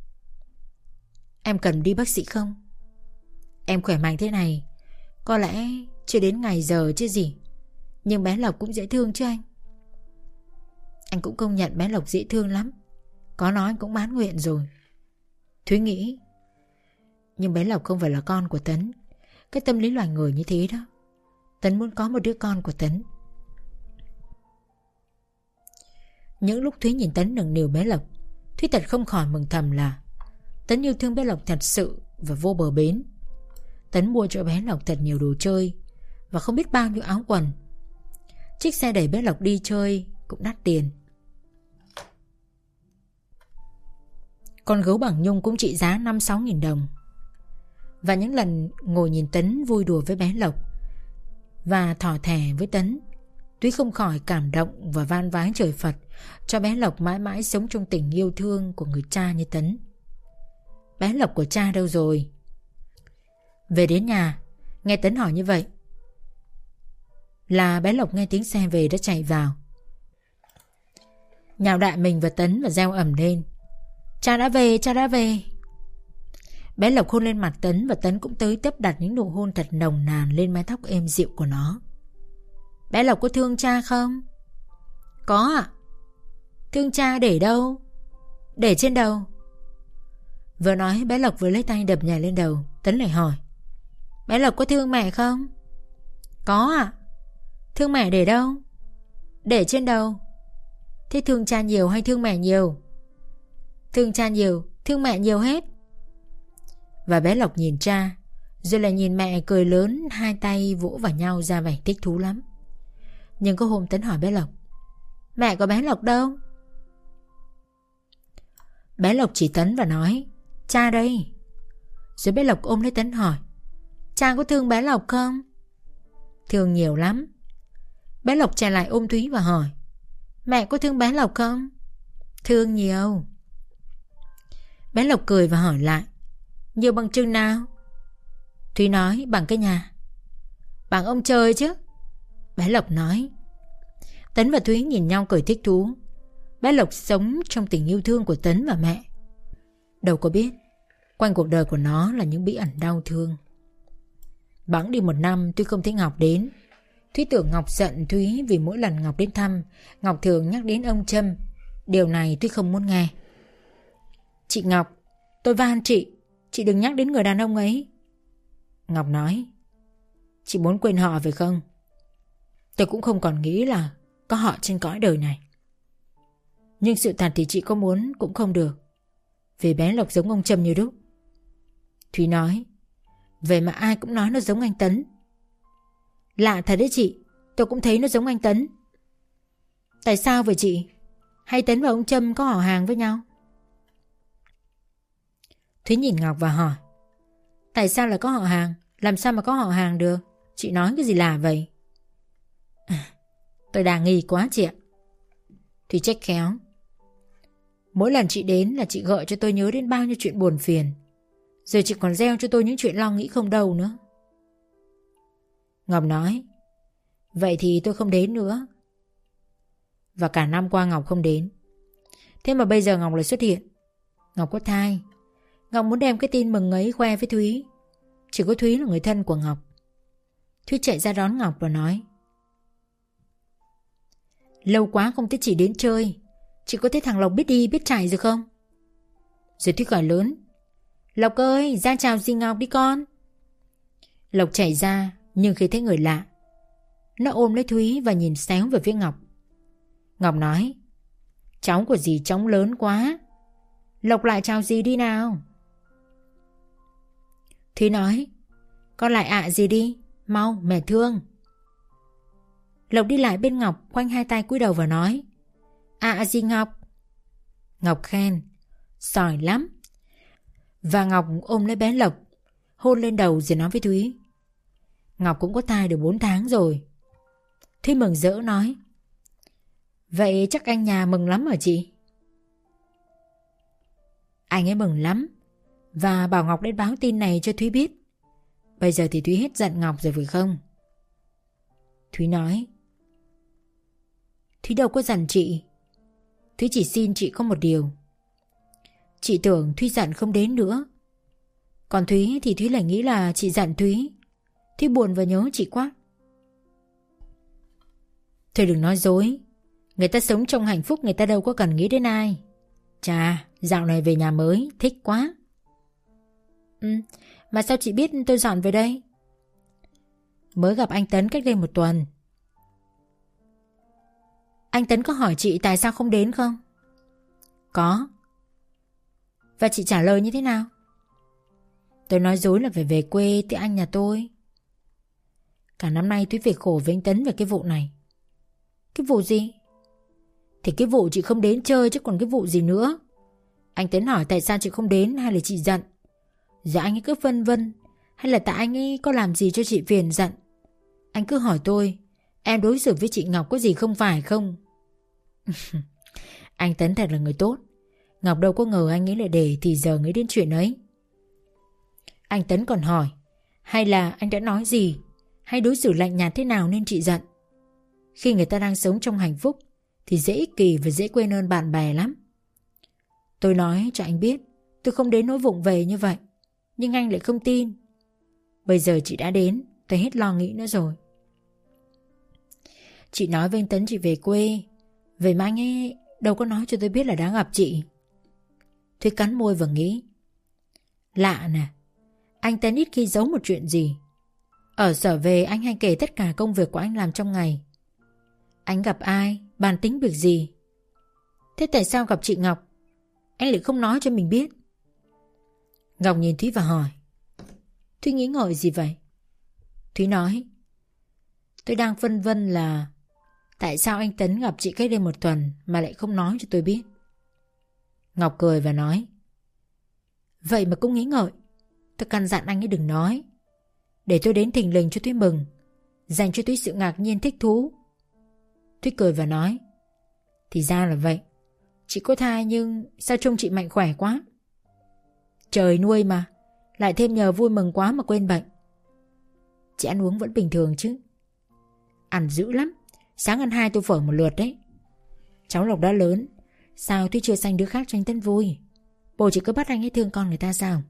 Em cần đi bác sĩ không? Em khỏe mạnh thế này, có lẽ chưa đến ngày giờ chứ gì. Nhưng bé Lộc cũng dễ thương chứ anh. Anh cũng công nhận bé Lộc dễ thương lắm. Có nói anh cũng mãn nguyện rồi. Thúy nghĩ, nhưng bé Lộc không phải là con của Tấn. Cái tâm lý loài người như thế đó. Tấn muốn có một đứa con của Tấn. Những lúc Thúy nhìn Tấn nựng nịu bé Lộc, Thúy thật không khỏi mừng thầm là Tấn yêu thương bé Lộc thật sự và vô bờ bến. Tấn mua cho bé Lộc thật nhiều đồ chơi và không biết bao nhiêu áo quần. chiếc xe đẩy bé Lộc đi chơi cũng đắt tiền. Con gấu bằng nhung cũng trị giá năm sáu nghìn đồng. Và những lần ngồi nhìn Tấn vui đùa với bé Lộc và thỏ thẻ với Tấn, Thúy không khỏi cảm động và van vái trời Phật cho bé Lộc mãi mãi sống trong tình yêu thương của người cha như Tấn. Bé Lộc của cha đâu rồi? Về đến nhà, nghe Tấn hỏi như vậy là bé Lộc nghe tiếng xe về đã chạy vào, nhào đại mình và Tấn và reo ầm lên: Cha đã về, cha đã về. Bé Lộc hôn lên mặt Tấn và Tấn cũng tới tấp đặt những nụ hôn thật nồng nàn lên mái tóc êm dịu của nó. Bé Lộc có thương cha không? Có ạ. Thương cha để đâu? Để trên đầu. Vừa nói bé Lộc vừa lấy tay đập nhẹ lên đầu. Tấn lại hỏi: Bé Lộc có thương mẹ không? Có ạ. Thương mẹ để đâu? Để trên đầu. Thế thương cha nhiều hay thương mẹ nhiều? Thương cha nhiều, thương mẹ nhiều hết. Và bé Lộc nhìn cha, rồi lại nhìn mẹ cười lớn, hai tay vỗ vào nhau ra vẻ thích thú lắm. Nhưng có hôm Tấn hỏi bé Lộc: Mẹ của bé Lộc đâu? Bé Lộc chỉ Tấn và nói: Cha đây. Rồi bé Lộc ôm lấy Tấn hỏi: Cha có thương bé Lộc không? Thương nhiều lắm. Bé Lộc chạy lại ôm Thúy và hỏi: Mẹ có thương bé Lộc không? Thương nhiều. Bé Lộc cười và hỏi lại: Nhiều bằng chừng nào? Thúy nói: Bằng cái nhà. Bằng ông trời chứ. Bé Lộc nói. Tấn và Thúy nhìn nhau cười thích thú. Bé Lộc sống trong tình yêu thương của Tấn và mẹ. Đâu có biết quanh cuộc đời của nó là những bí ẩn đau thương. Bẵng đi một năm Thúy không thấy Ngọc đến. Thúy tưởng Ngọc giận Thúy vì mỗi lần Ngọc đến thăm, Ngọc thường nhắc đến ông Trâm. Điều này Thúy không muốn nghe. Chị Ngọc, tôi van chị, chị đừng nhắc đến người đàn ông ấy. Ngọc nói: Chị muốn quên họ phải không? Tôi cũng không còn nghĩ là có họ trên cõi đời này. Nhưng sự thật thì chị có muốn cũng không được, vì bé Lộc giống ông Trâm như đúc. Thúy nói: Vậy mà ai cũng nói nó giống anh Tấn. Lạ thật đấy chị, tôi cũng thấy nó giống anh Tấn. Tại sao vậy chị? Hay Tấn và ông Trâm có họ hàng với nhau? Thúy nhìn Ngọc và hỏi: Tại sao lại có họ hàng? Làm sao mà có họ hàng được? Chị nói cái gì lạ vậy? À, tôi đa nghi quá chị ạ. Thúy trách khéo: Mỗi lần chị đến là chị gợi cho tôi nhớ đến bao nhiêu chuyện buồn phiền. Giờ chị còn gieo cho tôi những chuyện lo nghĩ không đâu nữa. Ngọc nói: Vậy thì tôi không đến nữa. Và cả năm qua Ngọc không đến. Thế mà bây giờ Ngọc lại xuất hiện. Ngọc có thai. Ngọc muốn đem cái tin mừng ấy khoe với Thúy. Chỉ có Thúy là người thân của Ngọc. Thúy chạy ra đón Ngọc và nói: Lâu quá không thấy chị đến chơi. Chị có thấy thằng Lộc biết đi biết chạy rồi không? Rồi Thúy gọi lớn: Lộc ơi, ra chào dì Ngọc đi con. Lộc chạy ra, nhưng khi thấy người lạ, nó ôm lấy Thúy và nhìn xéo về phía Ngọc. Ngọc nói: Cháu của dì trông lớn quá. Lộc lại chào dì đi nào. Thúy nói: Con lại ạ dì đi. Mau, mẹ thương. Lộc đi lại bên Ngọc, khoanh hai tay cúi đầu và nói: À dì Ngọc. Ngọc khen: Giỏi lắm. Và Ngọc ôm lấy bé Lộc, hôn lên đầu rồi nói với Thúy: Ngọc cũng có thai được bốn tháng rồi. Thúy mừng rỡ nói: Vậy chắc anh nhà mừng lắm hả chị? Anh ấy mừng lắm, và bảo Ngọc đến báo tin này cho Thúy biết. Bây giờ thì Thúy hết giận Ngọc rồi phải không? Thúy nói: Thúy đâu có giận chị. Thúy chỉ xin chị có một điều. Chị tưởng Thúy giận không đến nữa. Còn Thúy thì Thúy lại nghĩ là chị giận Thúy. Thúy buồn và nhớ chị quá. Thôi đừng nói dối. Người ta sống trong hạnh phúc, người ta đâu có cần nghĩ đến ai. Chà, dạo này về nhà mới, thích quá. Ừ, mà sao chị biết tôi dọn về đây? Mới gặp anh Tấn cách đây một tuần. Anh Tấn có hỏi chị tại sao không đến không? Có. Và chị trả lời như thế nào? Tôi nói dối là phải về quê tới anh nhà tôi. Cả năm nay tôi phải khổ với anh Tấn về cái vụ này. Cái vụ gì? Thì cái vụ chị không đến chơi chứ còn cái vụ gì nữa. Anh Tấn hỏi tại sao chị không đến hay là chị giận. Dạ anh ấy cứ vân vân, hay là tại anh ấy có làm gì cho chị phiền giận. Anh cứ hỏi tôi, em đối xử với chị Ngọc có gì không phải không? Anh Tấn thật là người tốt. Ngọc đâu có ngờ anh ấy lại để thì giờ nghĩ đến chuyện ấy. Anh Tấn còn hỏi, hay là anh đã nói gì, hay đối xử lạnh nhạt thế nào nên chị giận. Khi người ta đang sống trong hạnh phúc thì dễ ích kỷ và dễ quên ơn bạn bè lắm. Tôi nói cho anh biết tôi không đến nỗi vụng về như vậy, nhưng anh lại không tin. Bây giờ chị đã đến, tôi hết lo nghĩ nữa rồi. Chị nói với anh Tấn chị về quê, vậy mà anh ấy đâu có nói cho tôi biết là đã gặp chị. Thúy cắn môi và nghĩ, lạ nè, anh Tấn ít khi giấu một chuyện gì. Ở sở về anh hay kể tất cả công việc của anh làm trong ngày. Anh gặp ai, bàn tính việc gì. Thế tại sao gặp chị Ngọc anh lại không nói cho mình biết? Ngọc nhìn Thúy và hỏi, Thúy nghĩ ngợi gì vậy? Thúy nói, tôi đang phân vân là tại sao anh Tấn gặp chị cách đây một tuần mà lại không nói cho tôi biết. Ngọc cười và nói, vậy mà cũng nghĩ ngợi. Tôi căn dặn anh ấy đừng nói, để tôi đến thình lình cho Thúy mừng, dành cho Thúy sự ngạc nhiên thích thú. Thúy cười và nói, thì ra là vậy. Chị có thai nhưng sao trông chị mạnh khỏe quá. Trời nuôi mà, lại thêm nhờ vui mừng quá mà quên bệnh. Chị ăn uống vẫn bình thường chứ? Ăn dữ lắm, sáng ăn hai tô phở một lượt đấy. Cháu Lộc đã lớn, sao Thúy chưa sanh đứa khác cho anh Tấn vui? Bố chỉ cứ bắt anh ấy thương con người ta sao?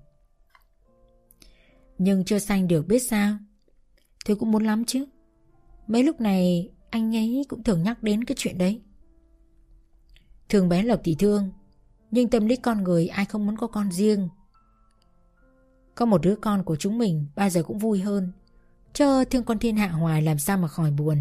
Nhưng chưa sanh được biết sao. Thúy cũng muốn lắm chứ. Mấy lúc này anh ấy cũng thường nhắc đến cái chuyện đấy. Thương bé Lộc thì thương, nhưng tâm lý con người ai không muốn có con riêng. Có một đứa con của chúng mình bao giờ cũng vui hơn, chớ thương con thiên hạ hoài làm sao mà khỏi buồn.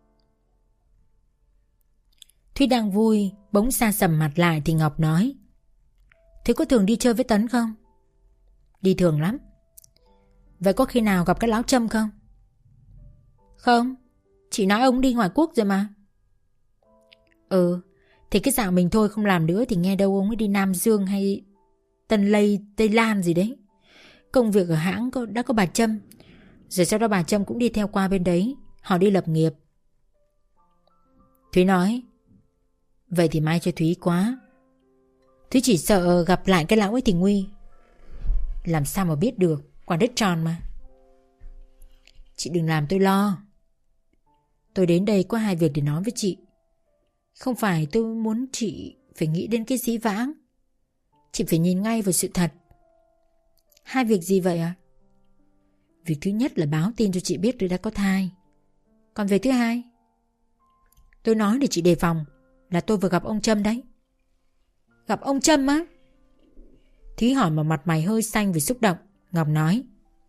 Thúy đang vui, bỗng sa sầm mặt lại thì Ngọc nói, thế có thường đi chơi với Tấn không? Đi thường lắm. Vậy có khi nào gặp cái lão Trâm không? Không, chị nói ông đi ngoại quốc rồi mà. Ừ, thì cái dạo mình thôi không làm nữa thì nghe đâu ông ấy đi Nam Dương hay Tân Lây, Tây Lan gì đấy. Công việc ở hãng có, đã có bà Trâm. Rồi sau đó bà Trâm cũng đi theo qua bên đấy, họ đi lập nghiệp. Thúy nói, vậy thì may cho Thúy quá. Thúy chỉ sợ gặp lại cái lão ấy thì nguy. Làm sao mà biết được, quả đất tròn mà. Chị đừng làm tôi lo. Tôi đến đây có hai việc để nói với chị. Không phải tôi muốn chị phải nghĩ đến cái dĩ vãng. Chị phải nhìn ngay vào sự thật. Hai việc gì vậy ạ? À? Việc thứ nhất là báo tin cho chị biết tôi đã có thai. Còn việc thứ hai, tôi nói để chị đề phòng, là tôi vừa gặp ông Trâm đấy. Gặp ông Trâm á? Thúy hỏi mà mặt mày hơi xanh vì xúc động. Ngọc nói,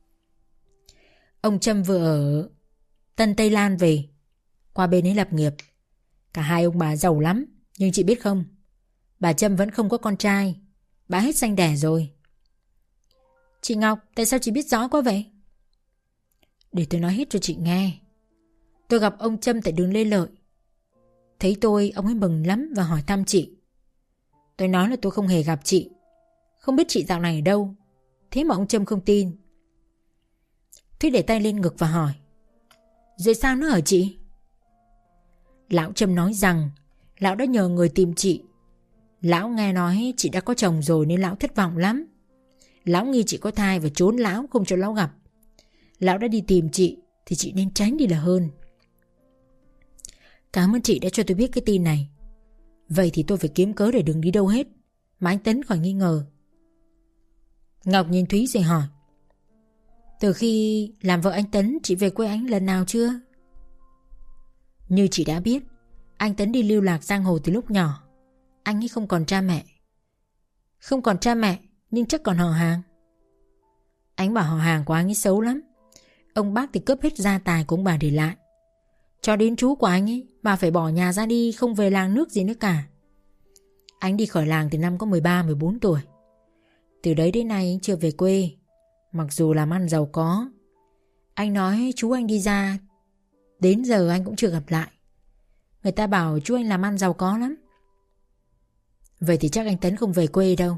ông Trâm vừa ở Tân Tây Lan về, qua bên ấy lập nghiệp. Cả hai ông bà giàu lắm. Nhưng chị biết không, bà Trâm vẫn không có con trai. Bà hết sanh đẻ rồi. Chị Ngọc, tại sao chị biết rõ quá vậy? Để tôi nói hết cho chị nghe. Tôi gặp ông Trâm tại đường Lê Lợi. Thấy tôi, ông ấy mừng lắm và hỏi thăm chị. Tôi nói là tôi không hề gặp chị, không biết chị dạo này ở đâu. Thế mà ông Trâm không tin. Thúy để tay lên ngực và hỏi, rồi sao nữa hả chị? Lão Trâm nói rằng lão đã nhờ người tìm chị. Lão nghe nói chị đã có chồng rồi nên lão thất vọng lắm. Lão nghi chị có thai và trốn lão không cho lão gặp. Lão đã đi tìm chị thì chị nên tránh đi là hơn. Cảm ơn chị đã cho tôi biết cái tin này. Vậy thì tôi phải kiếm cớ để đừng đi đâu hết, mà anh Tấn khỏi nghi ngờ. Ngọc nhìn Thúy rồi hỏi, từ khi làm vợ anh Tấn, chị về quê anh lần nào chưa? Như chị đã biết, anh Tấn đi lưu lạc giang hồ từ lúc nhỏ. Anh ấy không còn cha mẹ. Không còn cha mẹ nhưng chắc còn họ hàng. Anh bảo họ hàng của anh ấy xấu lắm. Ông bác thì cướp hết gia tài của ông bà để lại. Cho đến chú của anh ấy, bà phải bỏ nhà ra đi, không về làng nước gì nữa cả. Anh đi khỏi làng từ năm có mười ba mười bốn tuổi. Từ đấy đến nay anh chưa về quê, mặc dù làm ăn giàu có. Anh nói chú anh đi ra, đến giờ anh cũng chưa gặp lại. Người ta bảo chú anh làm ăn giàu có lắm. Vậy thì chắc anh Tấn không về quê đâu.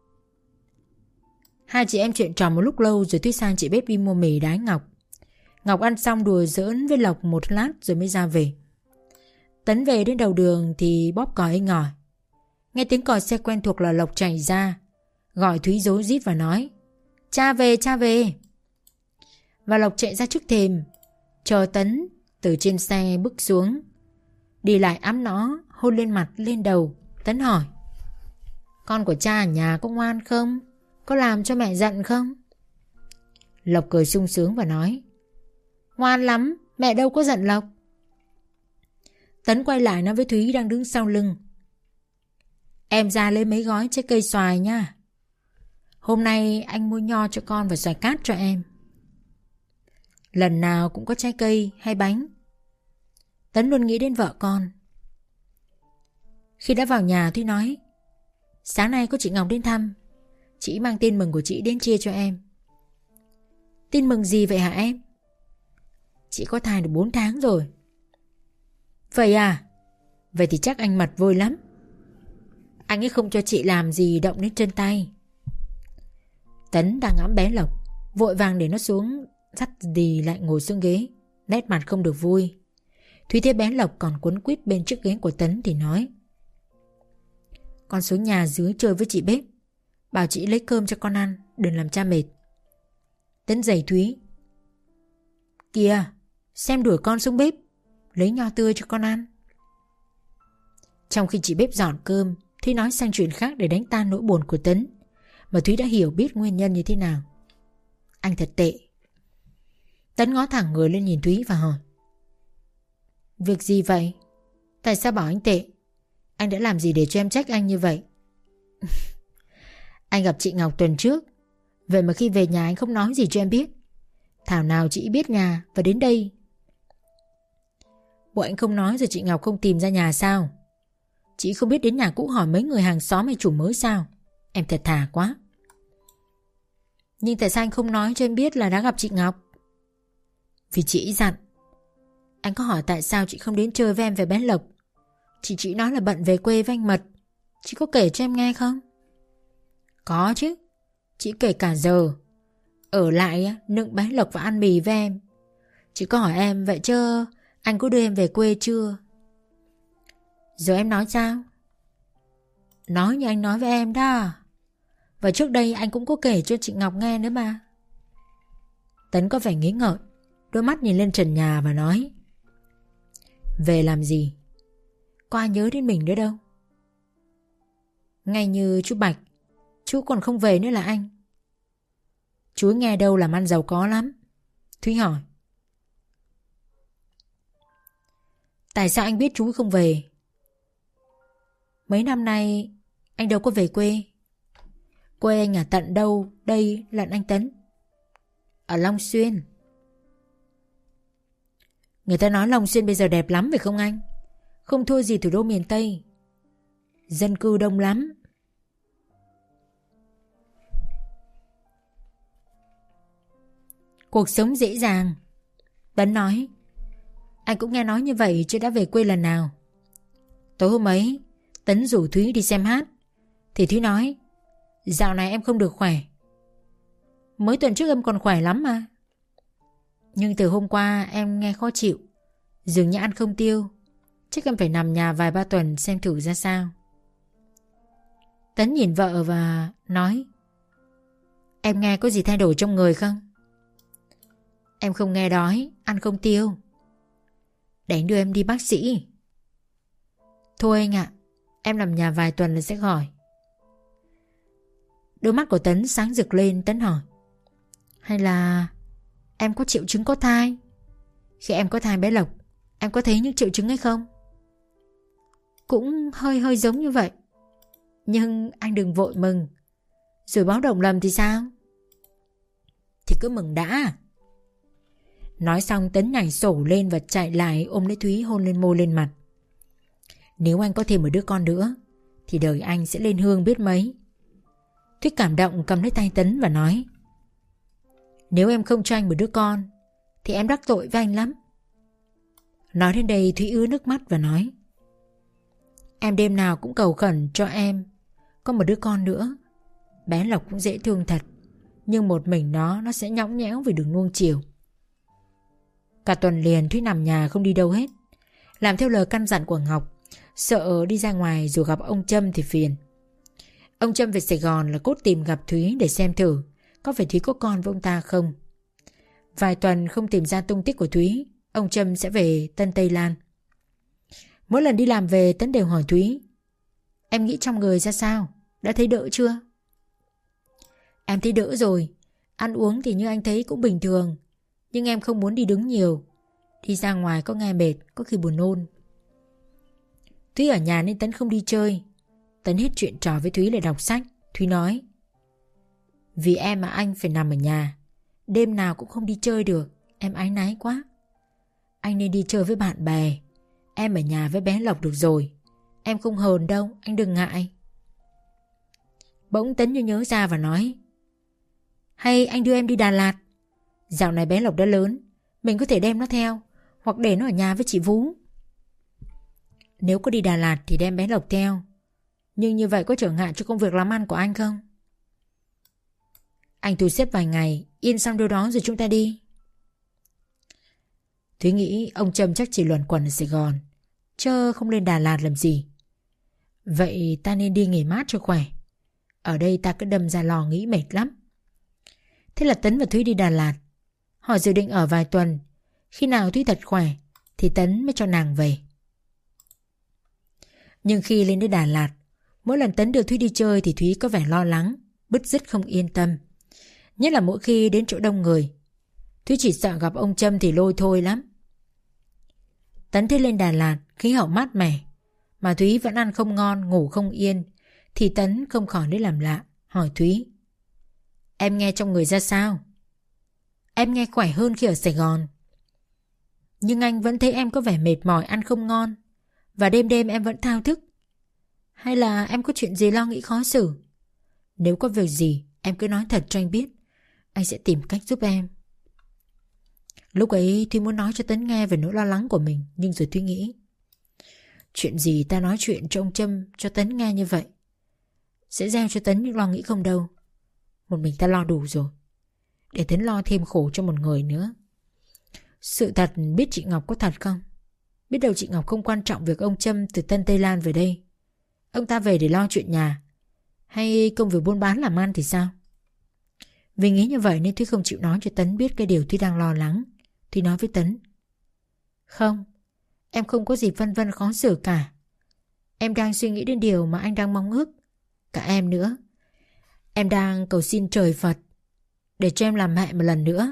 Hai chị em chuyện trò một lúc lâu rồi Thúy sang chị bếp đi mua mì đái Ngọc. Ngọc ăn xong đùa giỡn với Lộc một lát rồi mới ra về. Tấn về đến đầu đường thì bóp còi inh ỏi. Nghe tiếng còi xe quen thuộc là Lộc chạy ra, gọi Thúy rối rít và nói: Cha về, cha về. Và Lộc chạy ra trước thềm, chờ Tấn từ trên xe bước xuống, đi lại ẵm nó, hôn lên mặt lên đầu. Tấn hỏi: Con của cha ở nhà có ngoan không? Có làm cho mẹ giận không? Lộc cười sung sướng và nói: Ngoan lắm, mẹ đâu có giận Lộc. Tấn quay lại nói với Thúy đang đứng sau lưng: Em ra lấy mấy gói trái cây xoài nha. Hôm nay anh mua nho cho con và xoài cát cho em. Lần nào cũng có trái cây hay bánh. Tấn luôn nghĩ đến vợ con. Khi đã vào nhà Thúy nói: Sáng nay có chị Ngọc đến thăm. Chị mang tin mừng của chị đến chia cho em. Tin mừng gì vậy hả em? Chị có thai được bốn tháng rồi. Vậy à? Vậy thì chắc anh mặt vui lắm. Anh ấy không cho chị làm gì động đến chân tay. Tấn đang ngắm bé Lộc, vội vàng để nó xuống, dắt dì lại ngồi xuống ghế, nét mặt không được vui. Thúy thấy bé Lộc còn quấn quýt bên chiếc ghế của Tấn thì nói: Con xuống nhà dưới chơi với chị bếp, bảo chị lấy cơm cho con ăn, đừng làm cha mệt. Tấn giày Thúy: Kìa, xem đuổi con xuống bếp, lấy nho tươi cho con ăn. Trong khi chị bếp dọn cơm, Thúy nói sang chuyện khác để đánh tan nỗi buồn của Tấn, mà Thúy đã hiểu biết nguyên nhân như thế nào. Anh thật tệ. Tấn ngó thẳng người lên nhìn Thúy và hỏi: Việc gì vậy? Tại sao bảo anh tệ? Anh đã làm gì để cho em trách anh như vậy? Anh gặp chị Ngọc tuần trước, vậy mà khi về nhà anh không nói gì cho em biết. Thảo nào chị biết nhà và đến đây. Bộ anh không nói rồi chị Ngọc không tìm ra nhà sao? Chị không biết đến nhà cũ hỏi mấy người hàng xóm hay chủ mới sao? Em thật thà quá. Nhưng tại sao anh không nói cho em biết là đã gặp chị Ngọc? Vì chị dặn. Anh có hỏi tại sao chị không đến chơi với em về bé Lộc, Chị chỉ nói là bận về quê với anh Mật. Chị có kể cho em nghe không? Có chứ. Chị kể cả giờ. Ở lại nựng bé Lộc và ăn mì với em. Chị có hỏi em vậy chứ anh có đưa em về quê chưa? Giờ em nói sao? Nói như anh nói với em đó. Và trước đây anh cũng có kể cho chị Ngọc nghe nữa mà. Tấn có vẻ nghĩ ngợi, đôi mắt nhìn lên trần nhà và nói: Về làm gì? Có ai nhớ đến mình nữa đâu. Ngay như chú Bạch, chú còn không về nữa là anh. Chú nghe đâu làm ăn giàu có lắm. Thúy hỏi: Tại sao anh biết chú không về? Mấy năm nay anh đâu có về quê. Quê anh ở tận đâu đây lận anh Tấn? Ở Long Xuyên. Người ta nói Long Xuyên bây giờ đẹp lắm phải không anh? Không thua gì thủ đô miền Tây. Dân cư đông lắm. Cuộc sống dễ dàng. Tấn nói: Anh cũng nghe nói như vậy chứ đã về quê lần nào. Tối hôm ấy Tấn rủ Thúy đi xem hát, thì Thúy nói: Dạo này em không được khỏe. Mới tuần trước em còn khỏe lắm mà. Nhưng từ hôm qua em nghe khó chịu, dường như ăn không tiêu. Chắc em phải nằm nhà vài ba tuần xem thử ra sao. Tấn nhìn vợ và nói: Em nghe có gì thay đổi trong người không? Em không nghe đói, ăn không tiêu. Để anh đưa em đi bác sĩ. Thôi anh ạ, em nằm nhà vài tuần là sẽ khỏi. Đôi mắt của Tấn sáng rực lên. Tấn hỏi: Hay là em có triệu chứng có thai? Khi em có thai bé Lộc, em có thấy những triệu chứng hay không? Cũng hơi hơi giống như vậy. Nhưng anh đừng vội mừng. Rồi báo động lầm thì sao? Thì cứ mừng đã. Nói xong Tấn nhảy sổ lên và chạy lại ôm lấy Thúy, hôn lên môi lên mặt. Nếu anh có thêm một đứa con nữa thì đời anh sẽ lên hương biết mấy. Thúy cảm động cầm lấy tay Tấn và nói: Nếu em không cho anh một đứa con thì em đắc tội với anh lắm. Nói đến đây Thúy ứa nước mắt và nói: Em đêm nào cũng cầu khẩn cho em có một đứa con nữa. Bé Lộc cũng dễ thương thật, nhưng một mình nó Nó sẽ nhõng nhẽo vì đừng nuông chiều. Cả tuần liền Thúy nằm nhà không đi đâu hết, làm theo lời căn dặn của Ngọc. Sợ đi ra ngoài rồi gặp ông Trâm thì phiền. Ông Trâm về Sài Gòn là cốt tìm gặp Thúy để xem thử có phải Thúy có con với ông ta không. Vài tuần không tìm ra tung tích của Thúy, ông Trâm sẽ về Tân Tây Lan. Mỗi lần đi làm về Tấn đều hỏi Thúy: Em nghĩ trong người ra sao? Đã thấy đỡ chưa? Em thấy đỡ rồi. Ăn uống thì như anh thấy cũng bình thường, nhưng em không muốn đi đứng nhiều. Đi ra ngoài có nghe mệt, có khi buồn nôn. Thúy ở nhà nên Tấn không đi chơi. Tấn hết chuyện trò với Thúy để đọc sách. Thúy nói: Vì em mà anh phải nằm ở nhà, đêm nào cũng không đi chơi được. Em áy náy quá. Anh nên đi chơi với bạn bè. Em ở nhà với bé Lộc được rồi. Em không hờn đâu, anh đừng ngại. Bỗng Tấn như nhớ ra và nói: Hay anh đưa em đi Đà Lạt. Dạo này bé Lộc đã lớn, mình có thể đem nó theo, hoặc để nó ở nhà với chị Vú. Nếu có đi Đà Lạt thì đem bé Lộc theo, nhưng như vậy có trở ngại cho công việc làm ăn của anh không? Anh thu xếp vài ngày, yên xong đâu đó rồi chúng ta đi. Thúy nghĩ ông Trâm chắc chỉ luẩn quẩn ở Sài Gòn, chớ không lên Đà Lạt làm gì. Vậy ta nên đi nghỉ mát cho khỏe. Ở đây ta cứ đâm ra lò nghĩ mệt lắm. Thế là Tấn và Thúy đi Đà Lạt. Họ dự định ở vài tuần. Khi nào Thúy thật khỏe thì Tấn mới cho nàng về. Nhưng khi lên đến Đà Lạt, mỗi lần Tấn đưa Thúy đi chơi thì Thúy có vẻ lo lắng, bứt rứt không yên tâm. Nhất là mỗi khi đến chỗ đông người. Thúy chỉ sợ gặp ông Trâm thì lôi thôi lắm. Tấn thấy lên Đà Lạt khí hậu mát mẻ, mà Thúy vẫn ăn không ngon, ngủ không yên, thì Tấn không khỏi lấy làm lạ, hỏi Thúy: Em nghe trong người ra sao? Em nghe khỏe hơn khi ở Sài Gòn, nhưng anh vẫn thấy em có vẻ mệt mỏi, ăn không ngon, và đêm đêm em vẫn thao thức. Hay là em có chuyện gì lo nghĩ khó xử? Nếu có việc gì em cứ nói thật cho anh biết, anh sẽ tìm cách giúp em. Lúc ấy Thúy muốn nói cho Tấn nghe về nỗi lo lắng của mình, nhưng rồi Thúy nghĩ: Chuyện gì ta nói chuyện cho ông Trâm, cho Tấn nghe như vậy, sẽ gieo cho Tấn những lo nghĩ không đâu. Một mình ta lo đủ rồi, để Tấn lo thêm khổ cho một người nữa. Sự thật biết chị Ngọc có thật không? Biết đâu chị Ngọc không quan trọng việc ông Trâm từ Tân Tây Lan về đây. Ông ta về để lo chuyện nhà, hay công việc buôn bán làm ăn thì sao? Vì nghĩ như vậy nên Thúy không chịu nói cho Tấn biết cái điều Thúy đang lo lắng. Thúy nói với Tấn: Không, em không có gì vân vân khó xử cả. Em đang suy nghĩ đến điều mà anh đang mong ước. Cả em nữa. Em đang cầu xin trời Phật để cho em làm mẹ một lần nữa.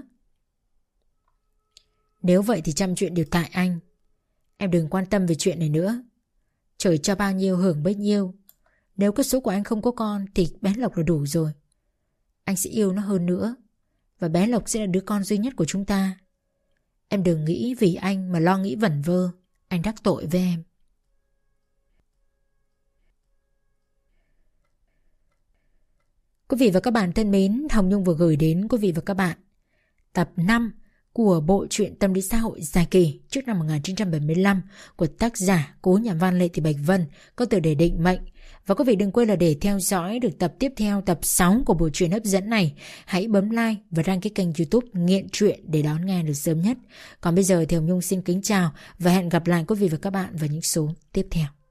Nếu vậy thì trăm chuyện đều tại anh. Em đừng quan tâm về chuyện này nữa. Trời cho bao nhiêu hưởng bấy nhiêu. Nếu cái số của anh không có con thì bé Lộc là đủ rồi. Anh sẽ yêu nó hơn nữa, và bé Lộc sẽ là đứa con duy nhất của chúng ta. Em đừng nghĩ vì anh mà lo nghĩ vẩn vơ. Anh đắc tội với em. Quý vị và các bạn thân mến, Hồng Nhung vừa gửi đến quý vị và các bạn tập năm của bộ truyện tâm lý xã hội dài kỳ trước năm một nghìn chín trăm bảy mươi lăm của tác giả cố nhà văn Lê Thị Bạch Vân có tựa đề Định Mệnh. Và quý vị đừng quên là để theo dõi được tập tiếp theo, tập sáu của bộ truyện hấp dẫn này, hãy bấm like và đăng ký kênh YouTube Nghiện Truyện để đón nghe được sớm nhất. Còn bây giờ thì Hồng Nhung xin kính chào và hẹn gặp lại quý vị và các bạn vào những số tiếp theo.